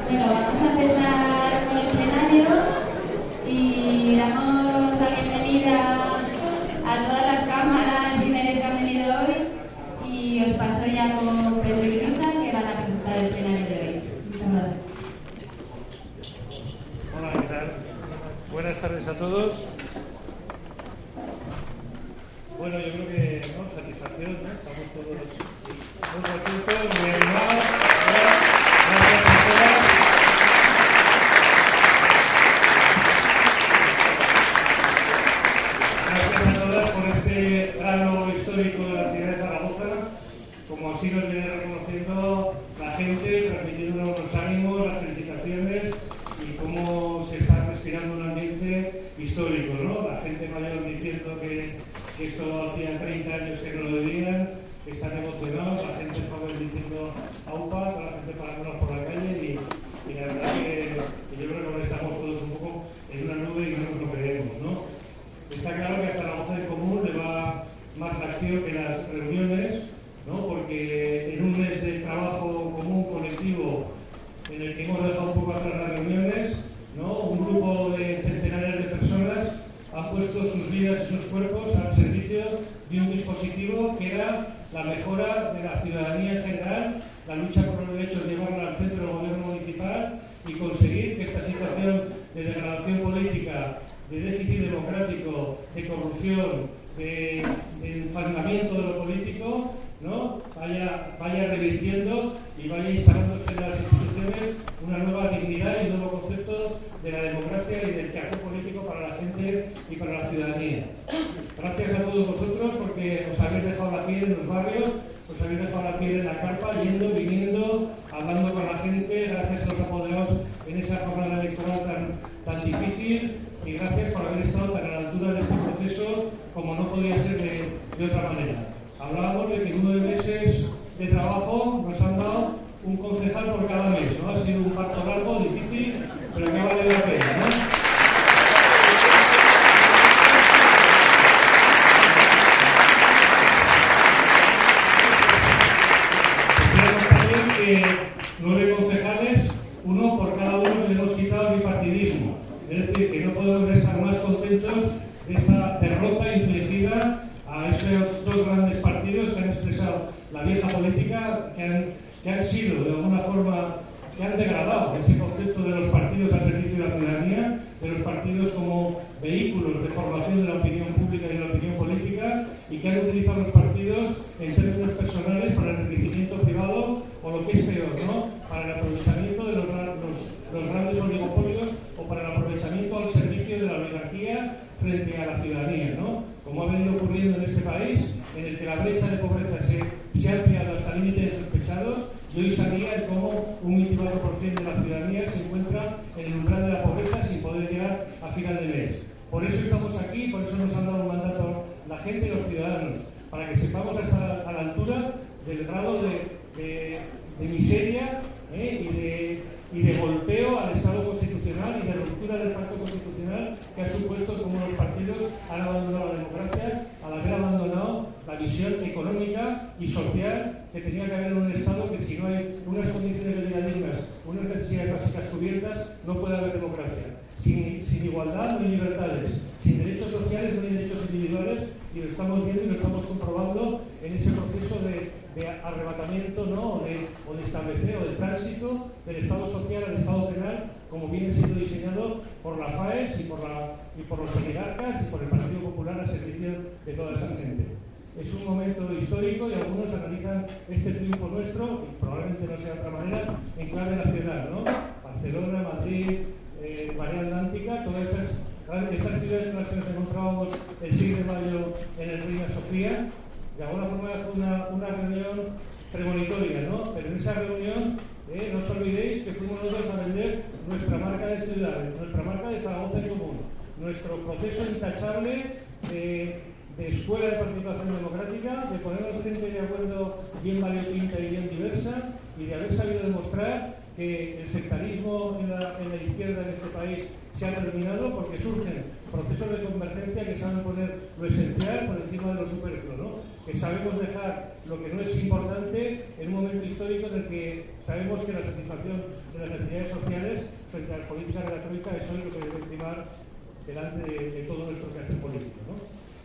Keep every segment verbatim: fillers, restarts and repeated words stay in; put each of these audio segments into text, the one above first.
Bueno, vamos a empezar con el plenario y damos la bienvenida a todas las cámaras y medios que han venido hoy y os paso ya con Pedro y Rosa, que van a presentar el plenario de hoy. Muchas gracias. Hola, ¿qué tal? Buenas tardes a todos. Bueno, yo creo que, ¿no? Satisfacción, ¿no? Estamos todos muy contentos, muy animados. Gracias a todas. Gracias a todas por este grano histórico de la ciudad de Zaragoza. Como así nos viene reconociendo la gente, transmitiéndonos los ánimos, las felicitaciones y cómo se está respirando un ambiente histórico, ¿no? La gente mayor diciendo que, que esto hacía treinta años que no lo veían, que están emocionados, la gente joven diciendo aupa, toda la gente parándonos por la calle y, y la verdad que, que yo creo que ahora estamos todos un poco en una nube y no nos lo creemos, ¿no? Está claro que a Zaragoza en Común le va más la acción que las reuniones, ¿no? Porque en un mes de trabajo común colectivo en el que hemos dejado un poco atrás las reuniones, ¿no? Un grupo de centenares de personas han puesto sus vidas y sus cuerpos al servicio de un dispositivo que era la mejora de la ciudadanía en general, la lucha por los derechos, llevarla al centro del gobierno municipal y conseguir que esta situación de degradación política, de déficit democrático, de corrupción, de, de enfangamiento de lo político, ¿no? vaya, vaya revirtiendo y vaya instalándose en las instituciones una nueva dignidad y un nuevo concepto de la democracia y del quehacer político para la gente y para la ciudadanía. Gracias a todos vosotros porque os habéis dejado la piel en los barrios, os habéis dejado la piel en la carpa, yendo, viniendo, hablando con la gente, gracias a los apoderados en esa jornada electoral tan, tan difícil y gracias por haber estado tan a la altura de este proceso como no podía ser de, de otra manera. Hablábamos de que en nueve meses de trabajo nos han dado un concejal por cada mes, ¿no? Ha sido un parto largo, difícil, pero que vale la pena, ¿no? Decíamos también que nueve concejales, uno por cada uno que le hemos quitado el bipartidismo. Es decir, que no podemos estar más contentos de esta derrota infligida a esos dos grandes partidos que han expresado la vieja política, que han, que han sido de alguna forma, que han degradado ese concepto de los partidos al servicio de la ciudadanía, de los partidos como vehículos de formación de la opinión pública y de la opinión política, y que han utilizado los partidos en términos personales para el enriquecimiento privado o lo que es peor, ¿no? Para el aprovechamiento de los, los, los grandes oligopolios o para el aprovechamiento al servicio de la oligarquía frente a la ciudadanía, ¿no? Como ha venido ocurriendo en este país, en el que la brecha de pobreza se, se ha ampliado hasta el límite de sospechados, y hoy sabía el cómo un veinticuatro por ciento de la ciudadanía se encuentra en el umbral de la pobreza sin poder llegar a final de mes. Por eso estamos aquí, por eso nos han dado un mandato la gente y los ciudadanos, para que sepamos estar a la altura del grado de, de, de miseria ¿eh? y, de, y de golpeo al Estado constitucional y de ruptura del pacto constitucional que ha supuesto como los partidos han abandonado la democracia al haber abandonado la visión económica y social que tenía que haber en un Estado, que si no hay unas condiciones de vida dignas, unas necesidades básicas cubiertas, no puede haber democracia. Sin, sin igualdad no hay libertades, sin derechos sociales no hay derechos individuales, y lo estamos viendo y lo estamos comprobando en ese proceso de, de arrebatamiento, ¿no? o, de, o de establecer o de tránsito del Estado social al Estado penal, como viene siendo diseñado por la FAES y por, la, y por los oligarcas y por el Partido Popular al servicio de toda esa gente. Es un momento histórico y algunos analizan este triunfo nuestro, y probablemente no sea de otra manera, en clave nacional, ¿no? Barcelona, Madrid, eh, Marea Atlántica, todas esas, esas ciudades en las que nos encontrábamos el seis de mayo en el Reina Sofía. De alguna forma fue una, una reunión premonitoria, ¿no? Pero en esa reunión, eh, no os olvidéis que fuimos nosotros a vender nuestra marca de ciudad, nuestra marca de Zaragoza en Común, nuestro proceso intachable de, de escuela de participación democrática, de ponernos gente de acuerdo bien variopinta y bien diversa, y de haber sabido demostrar que el sectarismo en la, en la izquierda en este país se ha terminado, porque surgen procesos de convergencia que saben poner lo esencial por encima de lo superfluo, ¿no? Que sabemos dejar lo que no es importante en un momento histórico en el que sabemos que la satisfacción de las necesidades sociales frente a las políticas de la troika es hoy lo que debe primar delante de, de todo nuestro quehacer político, ¿no?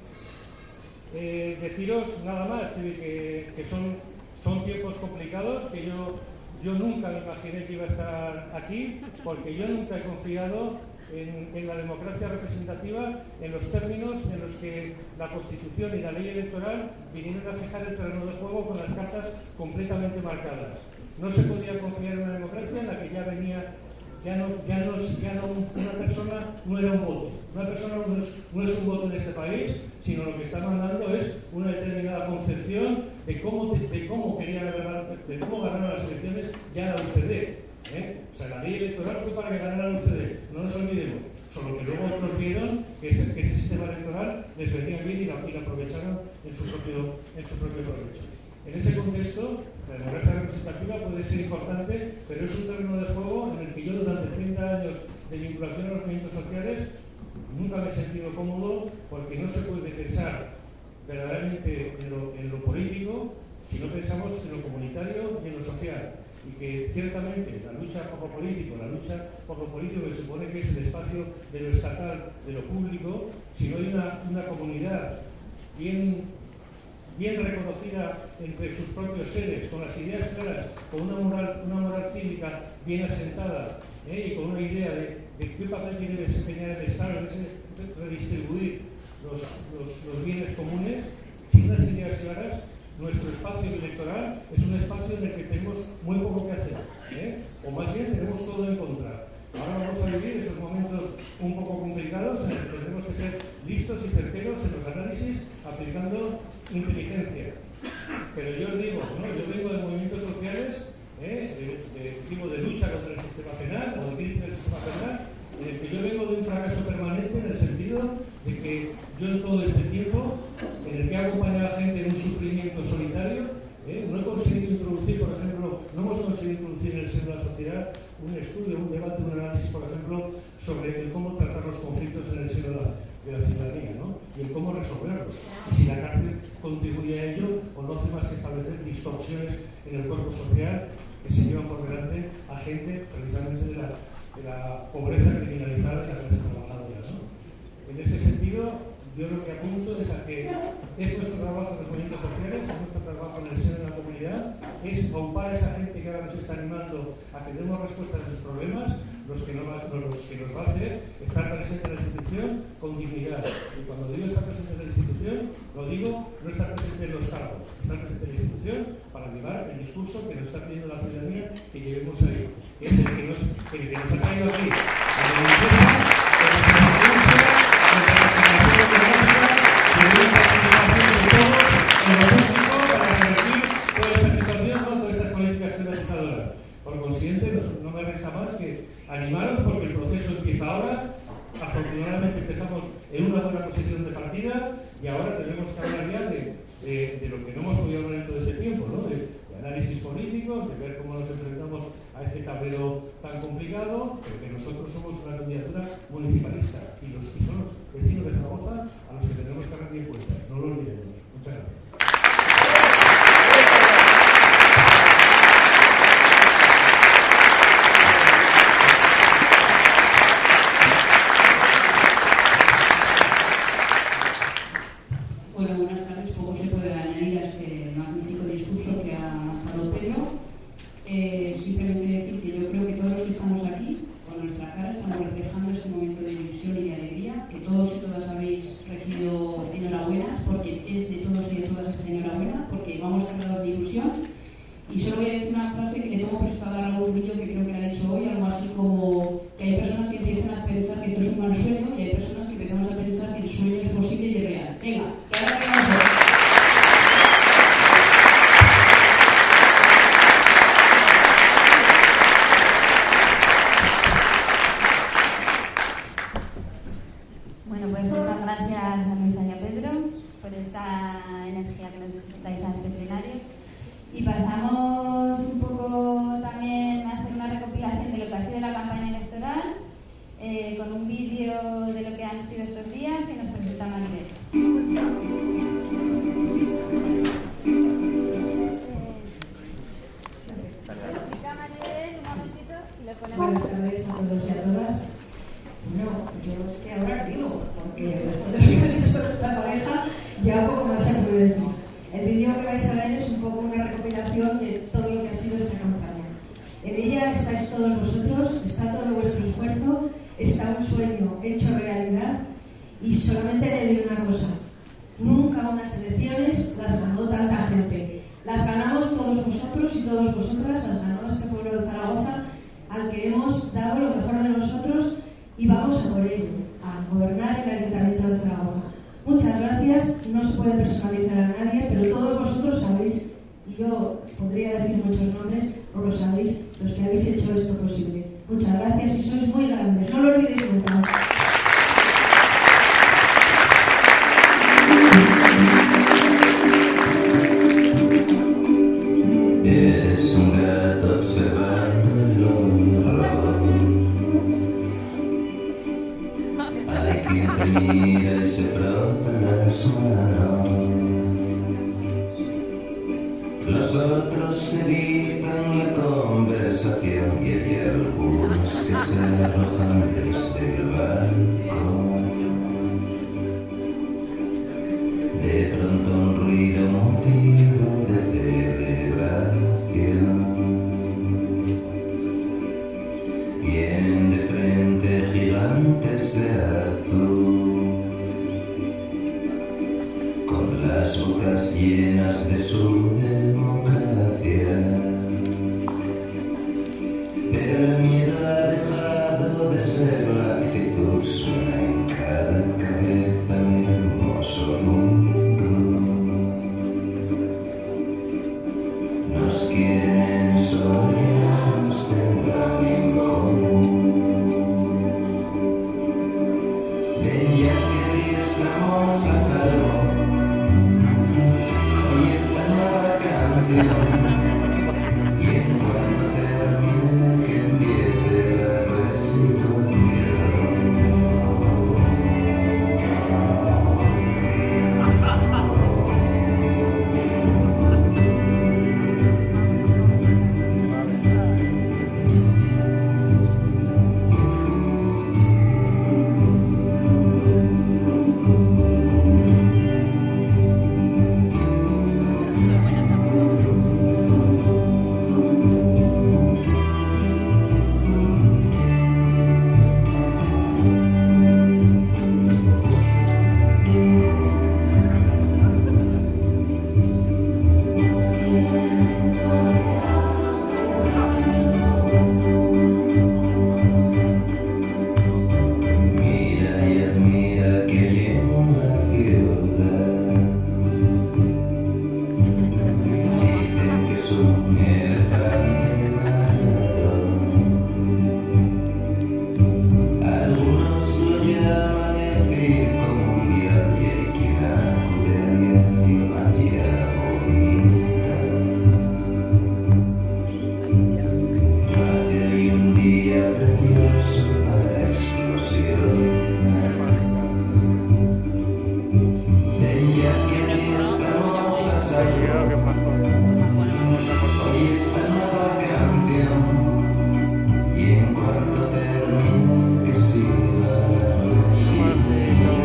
Eh, deciros nada más que, que son, son tiempos complicados, que yo, yo nunca me imaginé que iba a estar aquí, porque yo nunca he confiado en, en la democracia representativa en los términos en los que la Constitución y la ley electoral vinieron a fijar el terreno de juego con las cartas completamente marcadas. No se podía confiar en una democracia en la que ya venía, ya no, ya no, ya no una persona no era un voto. Una persona no es, no es un voto en este país, sino lo que está mandando es una determinada concepción de cómo, de, de cómo quería ganar, de cómo ganaron las elecciones ya la U C D. ¿eh? O sea, la ley electoral fue para que ganara la U C D, no nos olvidemos. Solo que luego otros vieron que ese, que ese sistema electoral les venía bien y lo aprovecharon en su propio, en su propio provecho. En ese contexto, la democracia representativa puede ser importante, pero es un terreno de juego en el que yo durante treinta años de vinculación a los movimientos sociales nunca me he sentido cómodo, porque no se puede pensar verdaderamente en lo, en lo político si no pensamos en lo comunitario y en lo social. Y que ciertamente la lucha por lo político, la lucha por lo político que supone que es el espacio de lo estatal, de lo público, si no hay una, una comunidad bien bien reconocida entre sus propios seres, con las ideas claras, con una moral, una moral cívica bien asentada, ¿eh? y con una idea de, de qué papel tiene que desempeñar el Estado en ese redistribuir los, los, los bienes comunes, sin unas ideas claras, nuestro espacio electoral es un espacio en el que tenemos muy poco que hacer, ¿eh? o más bien tenemos todo en contra. Ahora vamos a vivir esos momentos un poco complicados en los que tendremos que ser listos y certeros en los análisis, aplicando inteligencia. Pero yo os digo, ¿no? yo vengo de movimientos sociales, ¿eh? de, de tipo de lucha contra el sistema penal o de crítica del sistema penal, en el que yo vengo de un fracaso permanente en el sentido de que yo en todo este tiempo, en el que he acompañado a la gente en un sufrimiento solitario, ¿eh? no he conseguido introducir, por ejemplo, no hemos conseguido introducir en el seno de la sociedad un estudio, un debate, un análisis, por ejemplo, sobre el cómo tratar los conflictos en el seno de la, de la ciudadanía, ¿no? y el cómo resolverlos. Y si la cárcel contribuye a ello, o no hace más que establecer distorsiones en el cuerpo social que se llevan por delante a gente precisamente de la, de la pobreza criminalizada de la clase trabajadora, ¿no? En ese sentido, yo lo que apunto es a que es nuestro trabajo en los movimientos sociales, es nuestro trabajo en el seno de la comunidad, es aupar a esa gente que ahora nos está animando a que demos respuesta a sus problemas, los que, no más, los que nos va a hacer estar presente en la institución con dignidad. Y cuando digo estar presente en la institución, lo digo no estar presente en los cargos, estar presente en la institución para llevar el discurso que nos está pidiendo la ciudadanía que llevemos ahí, que es el que nos, el que nos ha traído aquí. Por consiguiente, no me resta más que animaros porque el proceso empieza ahora. Afortunadamente empezamos en una buena posición de partida y ahora tenemos que hablar ya de, de, de lo que no hemos podido hablar en todo este tiempo, ¿no? de, de análisis políticos, de ver cómo nos enfrentamos a este tablero tan complicado, pero que nosotros somos una candidatura municipalista y los que son los vecinos de Zaragoza a los que tenemos que rendir cuentas. No lo olvidemos. Muchas gracias. Y pasamos un poco también a hacer una recopilación Buenas tardes a todos y a todas. Bueno, yo es que ahora os digo, porque después de lo que ha dicho nuestra pareja, ya poco más se puede decir. El vídeo que vais a ver es un poco una recopilación de todo lo que ha sido esta campaña. En ella estáis todos vosotros, está todo vuestro esfuerzo, está un sueño hecho realidad, y solamente le diré una cosa: nunca unas elecciones las ganó tanta gente. Las ganamos todos vosotros y todas vosotras, las ganó este pueblo de Zaragoza, al que hemos dado lo mejor de nosotros y vamos a por ello, a gobernar el Ayuntamiento de Zaragoza. Muchas gracias, no se puede personalizar a nadie, pero todos vosotros sabéis, y yo podría decir muchos nombres, os lo sabéis, los que habéis hecho esto posible. Muchas gracias y sois muy grandes, no lo olvidéis nunca. Es un gato observando el horror. Hay quien te mira y se frota las manos. Los otros evitan la conversación y hay algunos que se arrojan desde el balcón. De pronto un ruido motivo de celebración. Vienen de frente gigantes de azul, con las bocas llenas de su democracia. Pero el miedo ha dejado de ser la actitud, suena en cada cabeza mi hermoso mundo. Nos quieren ensoñar, nos tendrán en común. Ven ya que hoy estamos a salvo, hoy esta nueva canción. Y en cuanto termine que empiece la restitución. Mira y admira que lleno la ciudad. Dicen que es un elefante maradón. Algunos lo llaman el circo mundial y hay quien acude a diario hacia bonita. Hacia hoy un día precioso para explosión. Ven ya que aquí estamos a salvo. Hoy esta nueva canción. Y en cuanto termine que siga la restitución.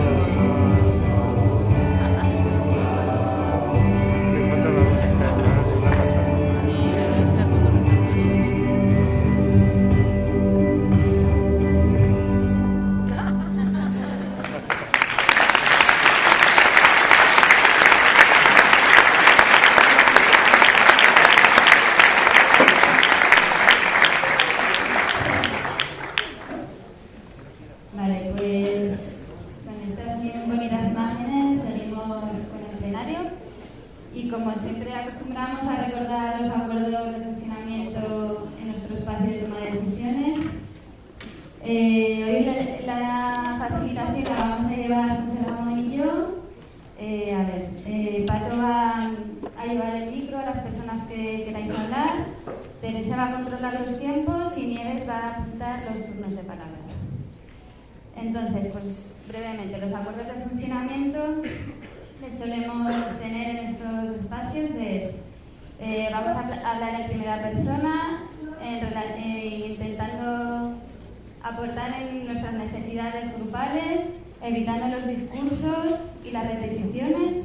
Vale, pues con estas bien bonitas imágenes seguimos con el plenario y como siempre acostumbramos a recordar los acuerdos de funcionamiento en nuestro espacio de toma de decisiones. Eh, hoy la, la facilitación la vamos a llevar José Ramón y yo. Eh, a ver, eh, Pato va a llevar el micro a las personas que queráis hablar, Teresa va a controlar los tiempos y Nieves va a apuntar los turnos de palabra. Entonces, pues brevemente, los acuerdos de funcionamiento que solemos tener en estos espacios es, eh, vamos a hablar en primera persona, en, eh, intentando aportar en nuestras necesidades grupales, evitando los discursos y las repeticiones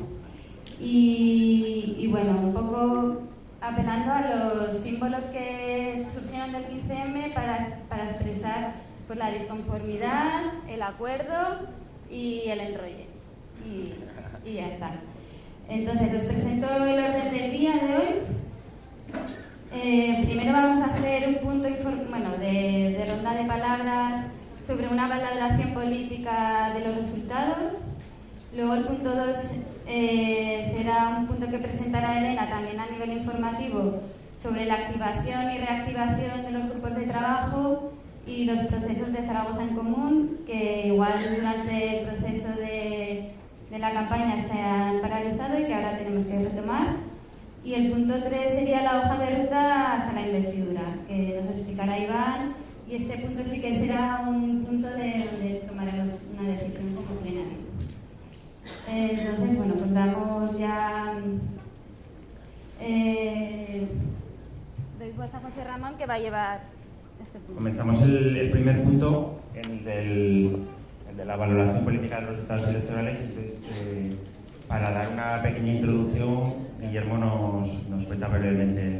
y, y bueno, un poco apelando a los símbolos que surgieron del quince eme para, para expresar pues, la disconformidad, el acuerdo y el enrolle. Y, y ya está. Entonces, os presento el orden del día de hoy. Eh, primero vamos a hacer un punto bueno, de, de ronda de palabras sobre una valoración política de los resultados. Luego el punto dos eh, será un punto que presentará Elena también a nivel informativo sobre la activación y reactivación de los grupos de trabajo y los procesos de Zaragoza en Común, que igual durante el proceso de, de la campaña se han paralizado y que ahora tenemos que retomar. Y el punto tres sería la hoja de ruta hasta la investidura, que nos explicará Iván, y este punto sí que será un punto de donde tomaremos una decisión como plenario. Entonces, bueno, pues damos ya... Eh, doy voz a José Ramón, que va a llevar este punto. Comenzamos el, el primer punto, el, del, el de la valoración política de los resultados electorales. Entonces, eh, para dar una pequeña introducción, Guillermo nos, nos cuenta brevemente.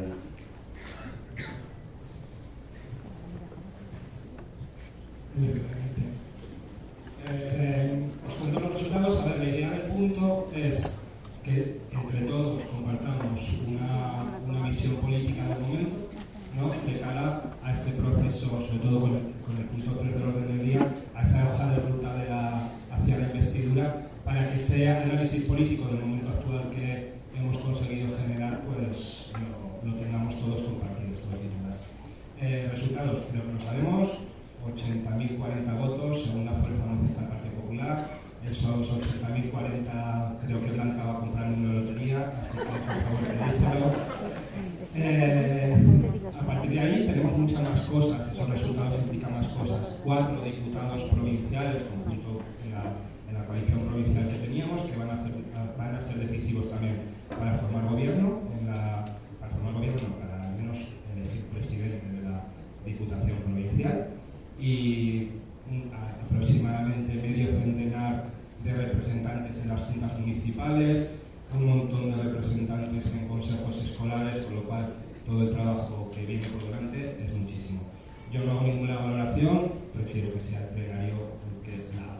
Eh, os cuento los resultados. A ver, la idea del punto es que entre todos compartamos una, una visión política del momento, ¿no?, de cara a este proceso, sobre todo con el, con el punto tres del orden del día, a esa hoja de ruta de la, hacia la investidura, para que sea el análisis político del momento actual que hemos conseguido generar, pues lo, lo tengamos todos compartidos, todos y todas. Eh, resultados, creo que lo sabemos. ochenta mil cuarenta votos, según la fuerza municipal del Partido Popular. Esos ochenta mil cuarenta creo que Blanca va a comprar una lotería, así que por favor pedíselo. Eh, a partir de ahí tenemos muchas más cosas, esos resultados implican más cosas. Cuatro diputados provinciales, conjunto en la, en la coalición provincial que teníamos, que van a, hacer, van a ser decisivos también para formar gobierno, en la, para formar gobierno, no, para al menos elegir presidente de la Diputación Provincial. Y un, aproximadamente medio centenar de representantes en las juntas municipales, un montón de representantes en consejos escolares, con lo cual todo el trabajo que viene por delante es muchísimo. Yo no hago ninguna valoración, prefiero que sea el plenario que nada.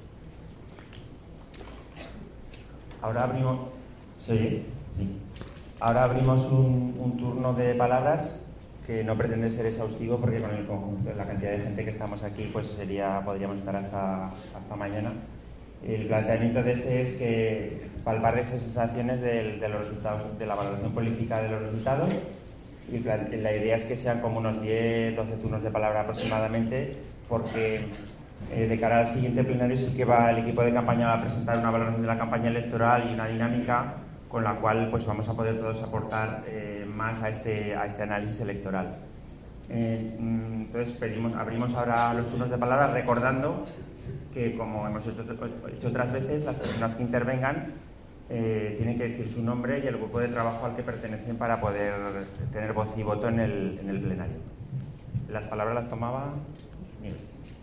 Ahora abrimos, ¿sí? Sí. Ahora abrimos un, un turno de palabras que no pretende ser exhaustivo, porque con el conjunto, la cantidad de gente que estamos aquí, pues sería, podríamos estar hasta, hasta mañana. El planteamiento de este es que palpar esas sensaciones de, de los resultados, de la valoración política de los resultados, y la idea es que sean como unos diez doce turnos de palabra aproximadamente, porque eh, de cara al siguiente plenario sí que va el equipo de campaña va a presentar una valoración de la campaña electoral y una dinámica con la cual pues vamos a poder todos aportar eh, más a este, a este análisis electoral. Eh, entonces pedimos, abrimos ahora los turnos de palabra, recordando que, como hemos hecho, hecho otras veces, las personas que intervengan eh, tienen que decir su nombre y el grupo de trabajo al que pertenecen para poder tener voz y voto en el, en el plenario. Las palabras las tomaba Nieves.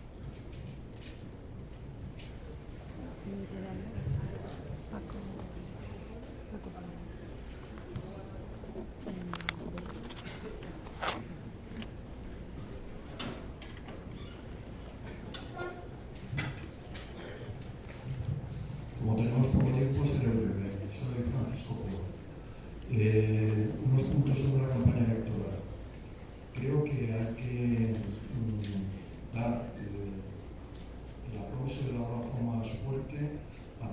Como tenemos poco tiempo, seré breve. Soy Francisco Polo. Eh, unos puntos sobre la campaña electoral. Creo que hay que mm, dar eh, el aplauso y la razón más fuerte a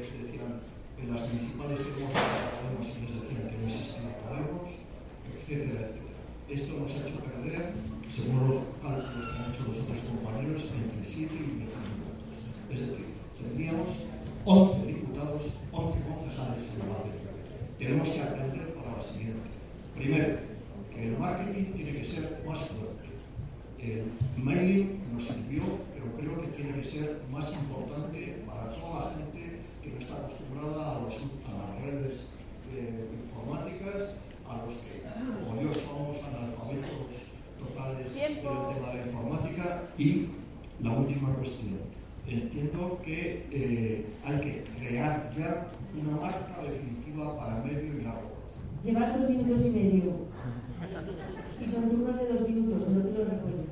decían, en las municipales tenemos a Podemos y les decían que no existía Podemos, etcétera, etcétera. Esto nos ha hecho perder, según los cálculos que han hecho los otros compañeros, entre siete y diez mil votos. Es decir, tendríamos once diputados, once concejales en la Madrid. Tenemos que aprender para la siguiente. Primero, que el marketing tiene que ser más fuerte. El mailing nos sirvió, pero creo que tiene que ser más importante para toda la gente que no está acostumbrada a, los, a las redes eh, informáticas, a los que, como yo, somos analfabetos totales del tema de la informática. Y la última cuestión. Entiendo que eh, hay que crear ya una marca definitiva para medio y largo plazo. Llevas dos minutos y medio. Y son turnos de dos minutos, no te lo recuerdo.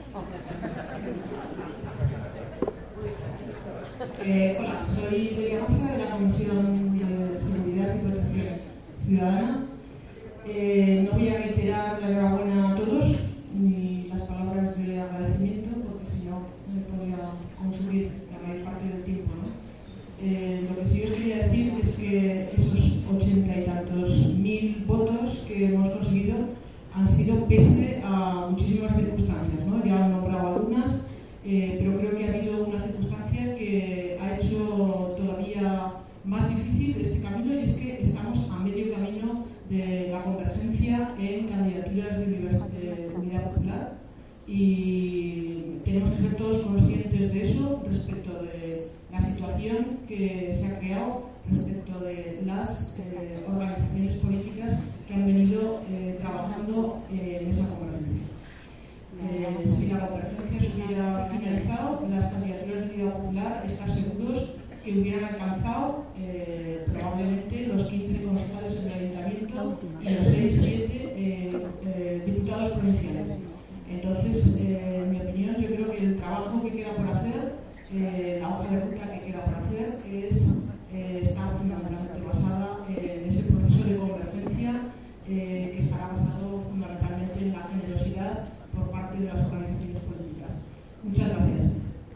Eh, hola, soy Delia Maza de la Comisión de Seguridad y Protección Ciudadana. Eh, no voy a reiterar la enhorabuena a todos ni las palabras de agradecimiento, porque si no me podría consumir la mayor parte del tiempo, ¿no? Eh, lo que sí os quería decir es que esos ochenta y tantos mil votos que hemos conseguido han sido pese a muchísimas circunstancias, ¿no? Ya han nombrado algunas, eh, pero creo que ha habido una circunstancia que ha hecho todavía más difícil este camino, y es que estamos a medio camino de la convergencia en candidaturas de Unidad Popular, y tenemos que ser todos conscientes de eso respecto de la situación que se ha creado, respecto de las eh, organizaciones políticas que han venido eh, trabajando eh, en esa convergencia. Eh, si la convergencia se hubiera finalizado, las candidaturas de Unidad Popular, estar seguros que hubieran alcanzado eh, probablemente los quince concejales en el ayuntamiento y los seis siete eh, eh, diputados provinciales. Entonces, eh, en mi opinión, yo creo que el trabajo que queda por hacer, eh, la hoja de ruta que queda por hacer, es eh, estar fundamentalmente basada en ese proceso de convergencia eh, que estará basado fundamentalmente en la generosidad por parte de las organizaciones políticas. Muchas gracias.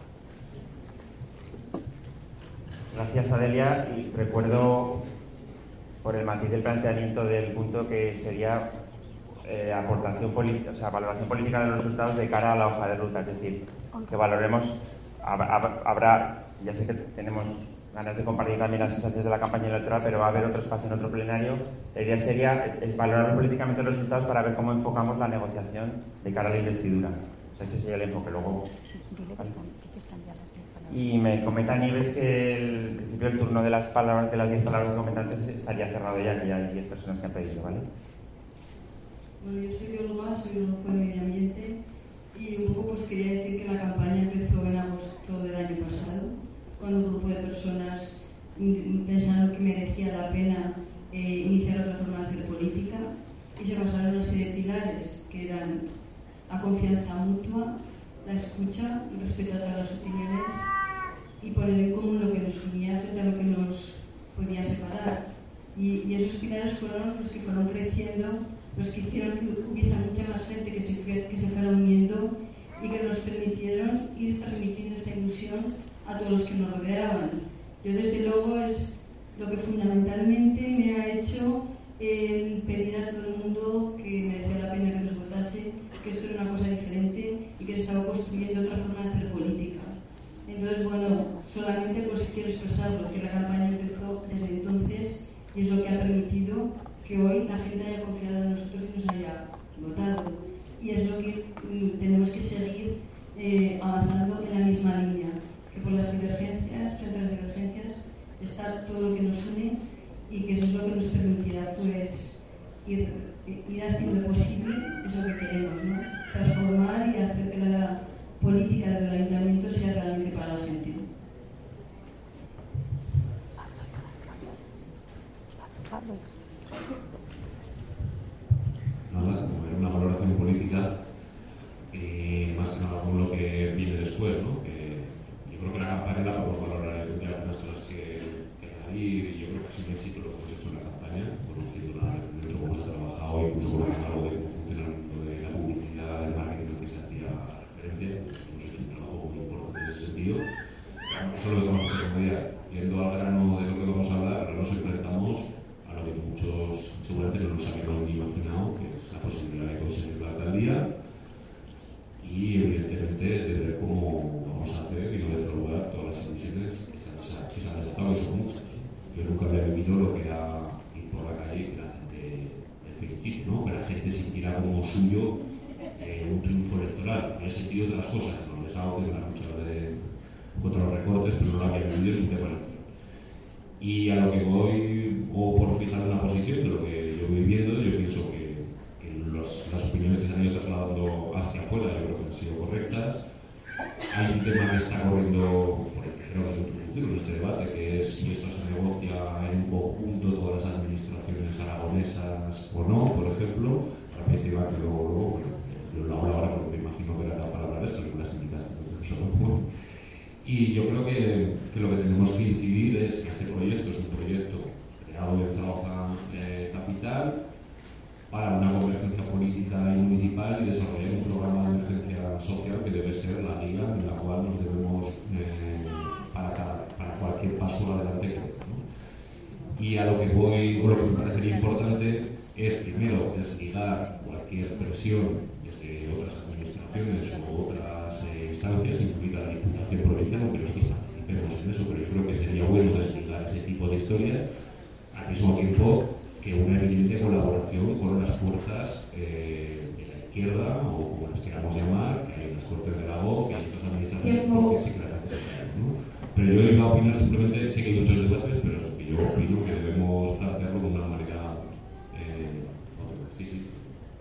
Gracias, Adelia, y recuerdo por el matiz del planteamiento del punto que sería eh, aportación política, o sea, valoración política de los resultados de cara a la hoja de ruta, es decir, que valoremos, habrá, habrá ya sé que tenemos ganas de compartir también las sensaciones de la campaña electoral, pero va a haber otro espacio en otro plenario. La idea sería eh, valorar políticamente los resultados para ver cómo enfocamos la negociación de cara a la investidura. O sea, ese sería el enfoque. Luego, ¿vale? Y me comenta Nieves que el principio del turno de las palabras, de las diez palabras comentantes estaría cerrado ya, que ya hay diez personas que han pedido, ¿vale? Bueno, yo soy bióloga, soy del grupo de medio ambiente, y un poco pues quería decir que la campaña empezó en agosto del año pasado, cuando un grupo de personas pensaron que merecía la pena eh, iniciar otra forma de hacer política, y se basaron en una serie de pilares que eran la confianza mutua, la escucha, el respeto a todas las opiniones y poner en común lo que nos unía frente a lo que nos podía separar. Y, y esos pilares fueron los que fueron creciendo, los que hicieron que hubiese mucha más gente que se, que se fuera uniendo y que nos permitieron ir transmitiendo esta ilusión a todos los que nos rodeaban. Yo, desde luego, es lo que fundamentalmente me ha hecho el pedir a todo el mundo que merecía la pena que nos votase, que esto era una cosa diferente y que se estaba construyendo otra forma de hacer política. Entonces, bueno, solamente pues quiero expresarlo, que la campaña empezó desde entonces y es lo que ha permitido que hoy la gente haya confiado en nosotros y nos haya votado. Y es lo que mm, tenemos que seguir eh, avanzando en la misma línea, que por las divergencias, frente a las divergencias, está todo lo que nos une y que eso es lo que nos permitirá pues ir, ir haciendo posible eso que queremos, ¿no? Transformar y hacer que la política del ayuntamiento sea realmente para la gente. Nada, como era una valoración política y más que nada con lo que viene después, ¿no? Que yo creo que la campaña la podemos valorar en algunas cosas que, que hay, y yo creo que es un éxito lo que hemos hecho en la campaña, conociendo dentro cómo se ha trabajado, incluso conociendo algo de cómo funciona lo de la publicidad, el marketing que se hacía referencia. Hemos hecho un trabajo muy importante en ese sentido. Eso lo dejamos como día, yendo al grano de lo que como suyo eh, un triunfo electoral. En ese sentido, otras cosas, ¿no? Les ha dado la lucha de, contra los recortes, pero no lo había vivido en un tema electoral. Y a lo que voy, o por fijar una posición de lo que yo voy viendo, yo pienso que, que los, las opiniones que se han ido trasladando hacia afuera yo creo que han sido correctas. Hay un tema que está corriendo, por el que creo que hay introducido en este debate, que es si esto se negocia en un conjunto todas las administraciones aragonesas o no, por ejemplo. A la vez iba que luego, luego, bueno, yo lo hago ahora porque me imagino que era para hablar de esto, es una explicación de eso, ¿no? Y yo creo que, que lo que tenemos que incidir es que este proyecto es un proyecto creado en Zaragoza eh, capital para una convergencia política y municipal y desarrollar un programa de emergencia social que debe ser la guía en la cual nos debemos eh, para, cada, para cualquier paso adelante, ¿no? Y a lo que voy, o lo que me parecería importante es primero desligar cualquier presión desde otras administraciones o otras eh, instancias, incluida la Diputación Provincial, aunque nosotros participemos en eso, pero yo creo que sería bueno desligar ese tipo de historias, al mismo tiempo que una evidente colaboración con las fuerzas eh, de la izquierda, o como las queramos llamar, que hay unas Cortes de Aragón, que hay otras administraciones porque sí que las necesitan, ¿no? Pero yo iba a opinar simplemente, sé que hay muchos debates, pero es que yo opino que debemos plantearlo de una manera eh, otra. Sí, sí.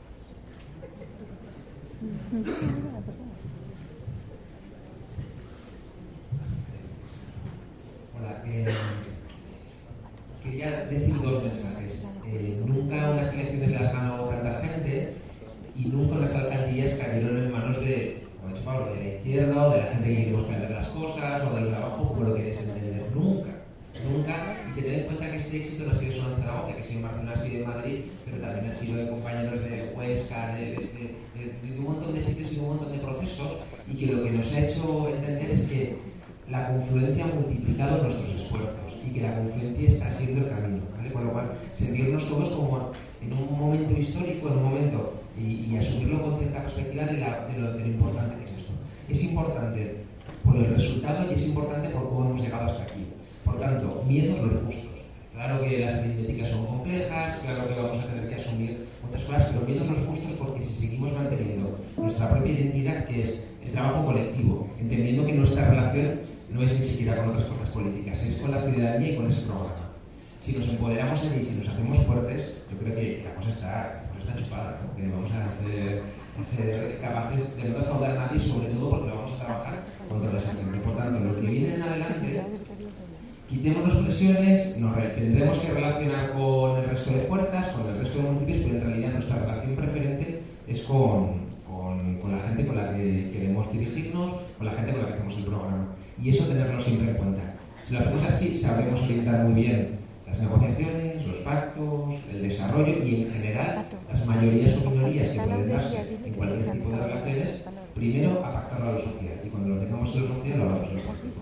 Hola, eh, quería decir dos mensajes. Eh, nunca unas elecciones las ganó tanta gente y nunca unas alcaldías cayeron en manos de, como ha dicho Pablo, de la izquierda o de la gente que queremos cambiar las cosas o del trabajo, como lo queréis entender. Nunca. Nunca. Y tener en cuenta que este éxito no ha sido solo en Zaragoza, que ha sido en Barcelona, ha sido en Madrid, pero también ha sido de compañeros de Huesca, de, de, de, de un montón de sitios y de un montón de procesos, y que lo que nos ha hecho entender es que la confluencia ha multiplicado nuestros esfuerzos y que la confluencia está siendo el camino, ¿vale? Con lo cual, sentirnos todos como en un momento histórico, en un momento, y, y asumirlo con cierta perspectiva de, la, de, lo, de lo importante que es esto. Es importante por el resultado y es importante por cómo hemos llegado hasta aquí. Por tanto, miedos los justos. Claro que las aritméticas son complejas, claro que vamos a tener que asumir muchas cosas, pero miedos los justos porque si seguimos manteniendo nuestra propia identidad, que es el trabajo colectivo, entendiendo que nuestra relación no es ni siquiera con otras fuerzas políticas, es con la ciudadanía y con ese programa. Si nos empoderamos allí y si nos hacemos fuertes, yo creo que la cosa está, la cosa está chupada, ¿no? Que vamos a, hacer, a ser capaces de no defraudar a nadie, sobre todo porque vamos a trabajar contra la gente. Por tanto, los que vienen en adelante, quitemos las presiones, nos tendremos que relacionar con el resto de fuerzas, con el resto de municipios, pero en realidad nuestra relación preferente es con, con, con la gente con la que queremos dirigirnos, con la gente con la que hacemos el programa. Y eso tenerlo siempre en cuenta. Si lo hacemos así, sabremos orientar muy bien las negociaciones, los pactos, el desarrollo y, en general, las mayorías o minorías que pueden darse en cualquier tipo de relaciones, primero a pactarlo a lo social. Y cuando lo tengamos en lo social, lo hablamos en lo político.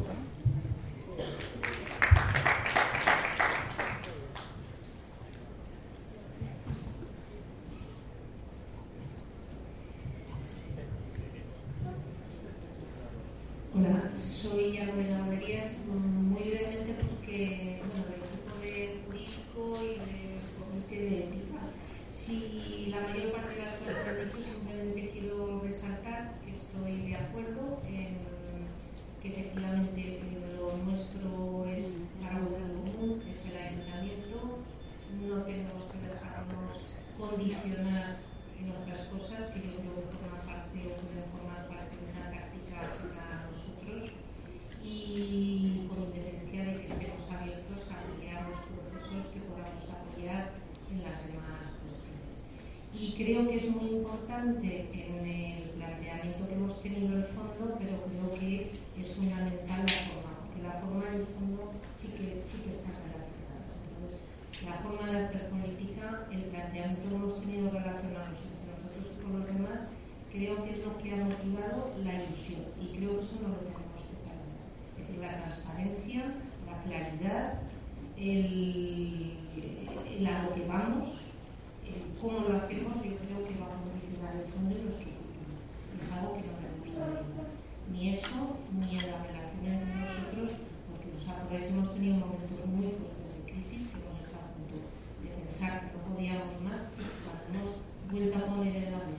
Hola, soy Almudena Maderías, muy brevemente porque, bueno, del grupo de jurídico y del comité de ética. Si la mayor parte de las cosas se han dicho, simplemente quiero resaltar que estoy de acuerdo en que efectivamente lo nuestro es la voz del común, es el ayuntamiento, no tenemos que dejarnos condicionar en otras cosas que yo creo que forman parte o pueden formar parte de una táctica a nosotros, y con independencia de que estemos abiertos a apoyar los procesos que podamos apoyar en las demás cuestiones. Y creo que es muy importante en el planteamiento que hemos tenido en el fondo, pero creo que es fundamental la forma, porque la forma y el fondo sí que, sí que están relacionadas. Entonces, la forma de hacer política, el planteamiento que hemos tenido relacionados entre nosotros y con los demás, creo que es lo que ha motivado la ilusión, y creo que eso no lo tenemos que perder. Es decir, la transparencia, la claridad, el, el a lo que vamos, el cómo lo hacemos, yo creo que va a condicionar el fondo y nuestro futuro. Es algo que no tenemos todavía. Ni eso, ni en la relación entre nosotros, porque os acordáis, hemos tenido momentos muy fuertes de crisis, que hemos estado a punto de pensar que no podíamos más, cuando hemos vuelto a poner en la mesa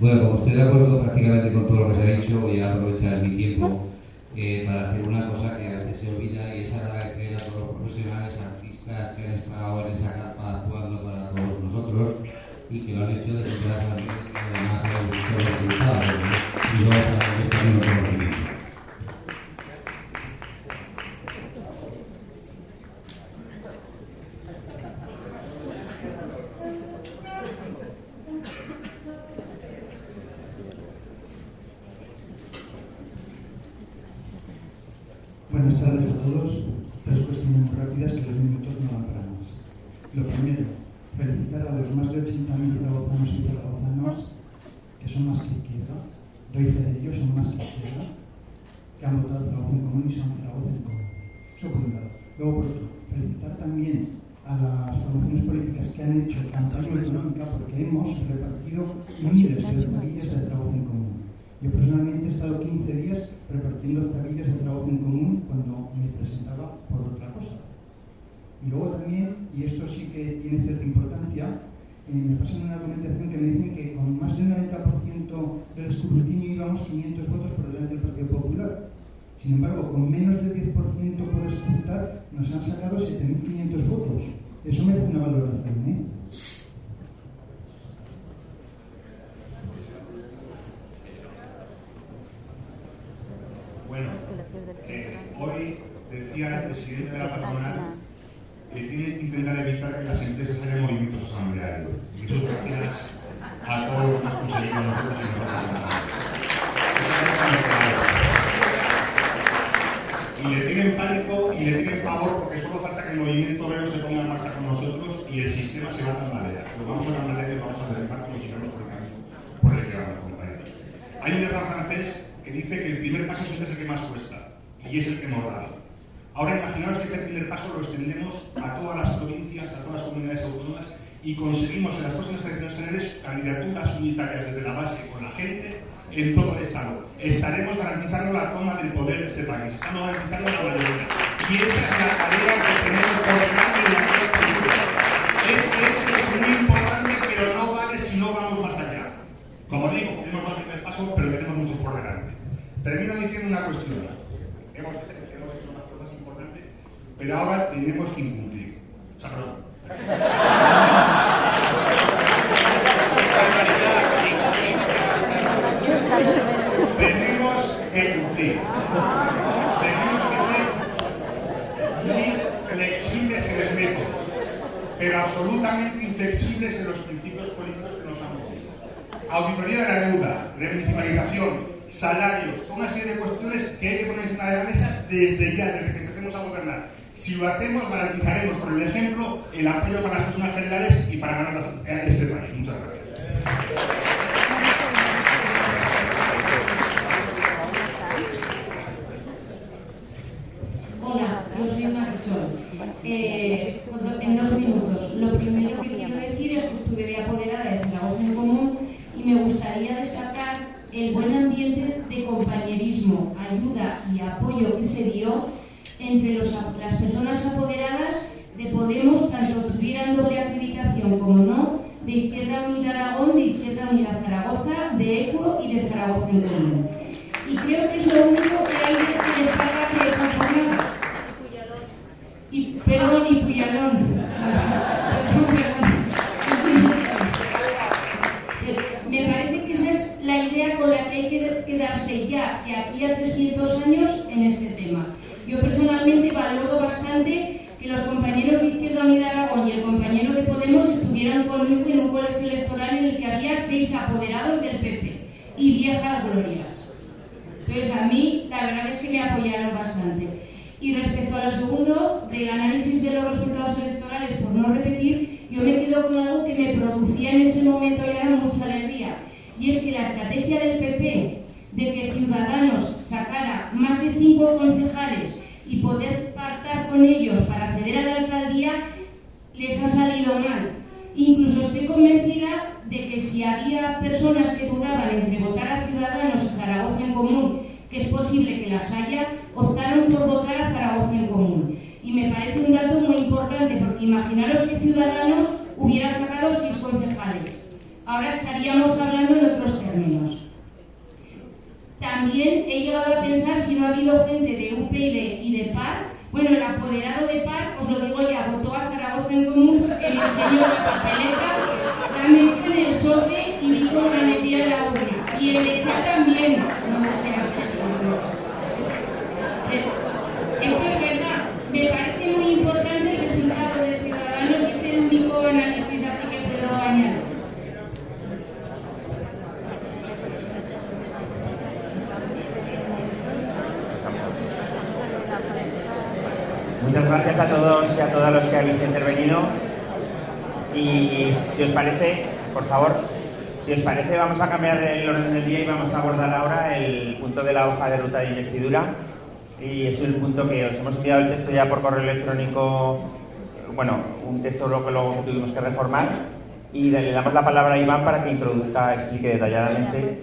Bueno, como estoy de acuerdo prácticamente con todo lo que se ha dicho, voy a aprovechar mi tiempo eh, para hacer una cosa que antes se olvida, y es agradecer a todos los profesionales, artistas que han estado en esa capa actuando para todos nosotros y que lo han hecho desinteresadamente, que además han visto los resultados, ¿no? Y yo para que también lo conocimiento. Buenas tardes a todos. Tres cuestiones muy rápidas que los minutos no dan para más. Lo primero, felicitar a los más de ochenta mil zaragozanos y zaragozanos que son más que izquierda, doy fe de ellos, son más que izquierda, que han votado Zaragoza en Común y son Zaragoza en Común. Eso por un lado. Luego, por otro, felicitar también a las formaciones políticas que han hecho campaña económica porque hemos repartido miles de tablillas de Zaragoza en Común. Yo personalmente he estado quince días repartiendo tablillas de Zaragoza en Común cuando me presentaba por otra cosa. Y luego también, y esto sí que tiene cierta importancia, eh, me pasan una documentación que me dicen que con más del noventa por ciento del escrutinio íbamos quinientos votos por delante del Partido Popular. Sin embargo, con menos del diez por ciento por escrutar nos han sacado siete mil quinientos votos. Eso merece una valoración, ¿eh? Bueno, eh, hoy decía el presidente de la patronal que tiene que intentar evitar que las empresas hagan movimientos asamblearios. Y eso es gracias a todo lo que hemos conseguido nosotros y nosotros. Y le tienen pánico y le tienen pavor porque solo falta que el movimiento obrero se ponga en marcha con nosotros y el sistema se va a tambalear. Lo vamos a tambalear y vamos a derribar cuando sigamos por el camino por el que vamos, compañeros. Hay un refrán francés que dice que el primer paso siempre es el que más cuesta, y es el que hemos dado. Ahora imaginaos que este primer paso lo extendemos a todas las provincias, a todas las comunidades autónomas, y conseguimos en las próximas elecciones generales candidaturas unitarias desde la base con la gente en todo el Estado. Estaremos garantizando la toma del poder de este país, estamos garantizando la mayoría. Y esa es la tarea que tenemos por delante de la política. Esto es muy importante, pero no vale si no vamos más allá. Como digo, hemos dado el primer paso, pero tenemos mucho por delante. Termino diciendo una cuestión. Hemos hecho unas cosas importantes, pero ahora tenemos que incumplir. O sea, perdón. Tenemos que cumplir. Tenemos que ser muy flexibles en el método, pero absolutamente inflexibles en los principios políticos que nos han movido. Auditoría de la deuda, remunicipalización, salarios, una serie de cuestiones que hay que poner encima de la mesa desde ya, desde que empecemos a gobernar. Si lo hacemos, garantizaremos con el ejemplo el apoyo para las personas generales y para ganar este país. Muchas gracias. Hola, yo soy Marisol. Eh, en dos minutos. Lo primero que quiero decir es que estuve de apoderada de Zaragoza en Común y me gustaría destacar el buen ambiente de compañerismo, ayuda y apoyo que se dio entre los, las personas apoderadas de Podemos, tanto tuvieran doble acreditación como no, de Izquierda Unida Aragón, de Izquierda Unida Zaragoza, de ECUO y de Zaragoza en Común. Y creo que es lo único que hay que destacar de esa jornada. Y, perdón, y Puyalón. Perdón, perdón. Me parece que esa es la idea con la que hay que quedarse ya, que aquí a trescientos años en este tema. Yo personalmente valoro bastante que los compañeros de Izquierda Unida Aragón y el compañero de Podemos estuvieran conmigo en un colegio electoral en el que había seis apoderados del P P y viejas glorias. Entonces a mí la verdad es que me apoyaron bastante. Y respecto a lo segundo, del análisis de los resultados electorales, por no repetir, yo me quedo con algo que me producía en ese momento y ahora mucha alegría. Y es que la estrategia del P P de que Ciudadanos sacara más de cinco concejales y poder pactar con ellos para acceder a la alcaldía les ha salido mal. Incluso estoy convencida de que si había personas que dudaban entre votar a Ciudadanos o Zaragoza en Común, que es posible que las haya, optaron por votar a Zaragoza en Común. Y me parece un dato muy importante, porque imaginaros que Ciudadanos hubiera sacado seis concejales. ahora estaríamos hablando en otros términos. También he llegado a pensar si no ha habido gente de U P YD y de P A R. Bueno, el apoderado de P A R, os lo digo ya, votó a Zaragoza en Común porque le enseñó la papeleta, la metió en el sobre y vi cómo la metía en la urna. Y el de Echar también, no desea. Esto es verdad. Me parece muy importante el resultado de Ciudadanos, que es el único análisis así que puedo añadir. Muchas gracias a todos y a todas los que habéis intervenido. Y si os parece, por favor, si os parece, vamos a cambiar el orden del día y vamos a abordar ahora el punto de la hoja de ruta de investidura. Y es el punto que os hemos enviado el texto ya por correo electrónico, bueno, un texto que luego tuvimos que reformar. Y le damos la palabra a Iván para que introduzca, explique detalladamente.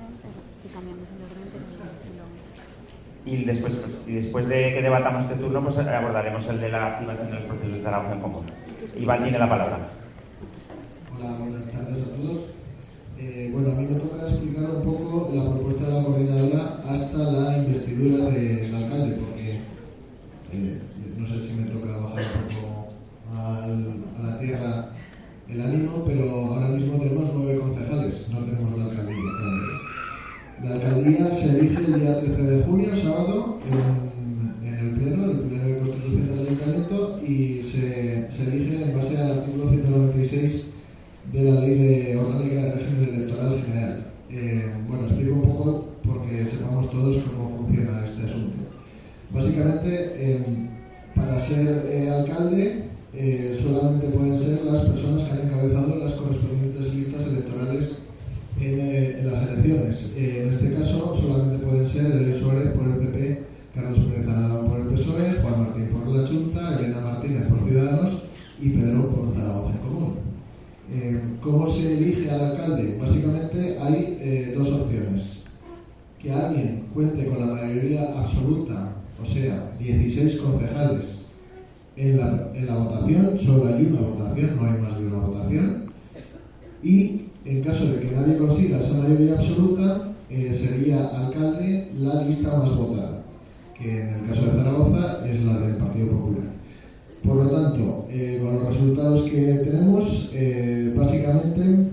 Y después, pues, y después de que debatamos este turno, pues abordaremos el de la activación de los procesos de Zaragoza en Común. Iván tiene la palabra. Hola, buenas tardes a todos. Eh, bueno, a mí me toca explicar un poco la propuesta de la coordinadora hasta la investidura del alcalde, porque eh, no sé si me toca bajar un poco al, a la tierra el ánimo, pero ahora mismo tenemos nueve concejales, no tenemos la alcaldía todavía. La alcaldía se elige el día trece de junio, sábado, en, en el pleno, el pleno de constitución del ayuntamiento, y se, se elige en base al artículo ciento noventa y seis de la Ley de Orgánica de Régimen Electoral General. Eh, bueno, explico un poco porque sepamos todos cómo funciona este asunto. Básicamente, eh, para ser eh, alcalde, eh, solamente pueden ser las personas que han encabezado las correspondientes listas electorales en, eh, en las elecciones. Eh, en este caso, solamente pueden ser Elena Suárez por el P P, Carlos Pérez Anado por el P S O E, Juan Martín por la Junta, Elena Martínez por Ciudadanos y Pedro por Zaragoza en Común. Eh, ¿Cómo se elige al alcalde? Básicamente hay eh, dos opciones. Que alguien cuente con la mayoría absoluta, o sea, dieciséis concejales en la, en la votación, solo hay una votación, no hay más de una votación, y en caso de que nadie consiga esa mayoría absoluta, eh, sería alcalde la lista más votada, que en el caso de Zaragoza es la del Partido Popular. Por lo tanto, eh, con los resultados que tenemos, eh, básicamente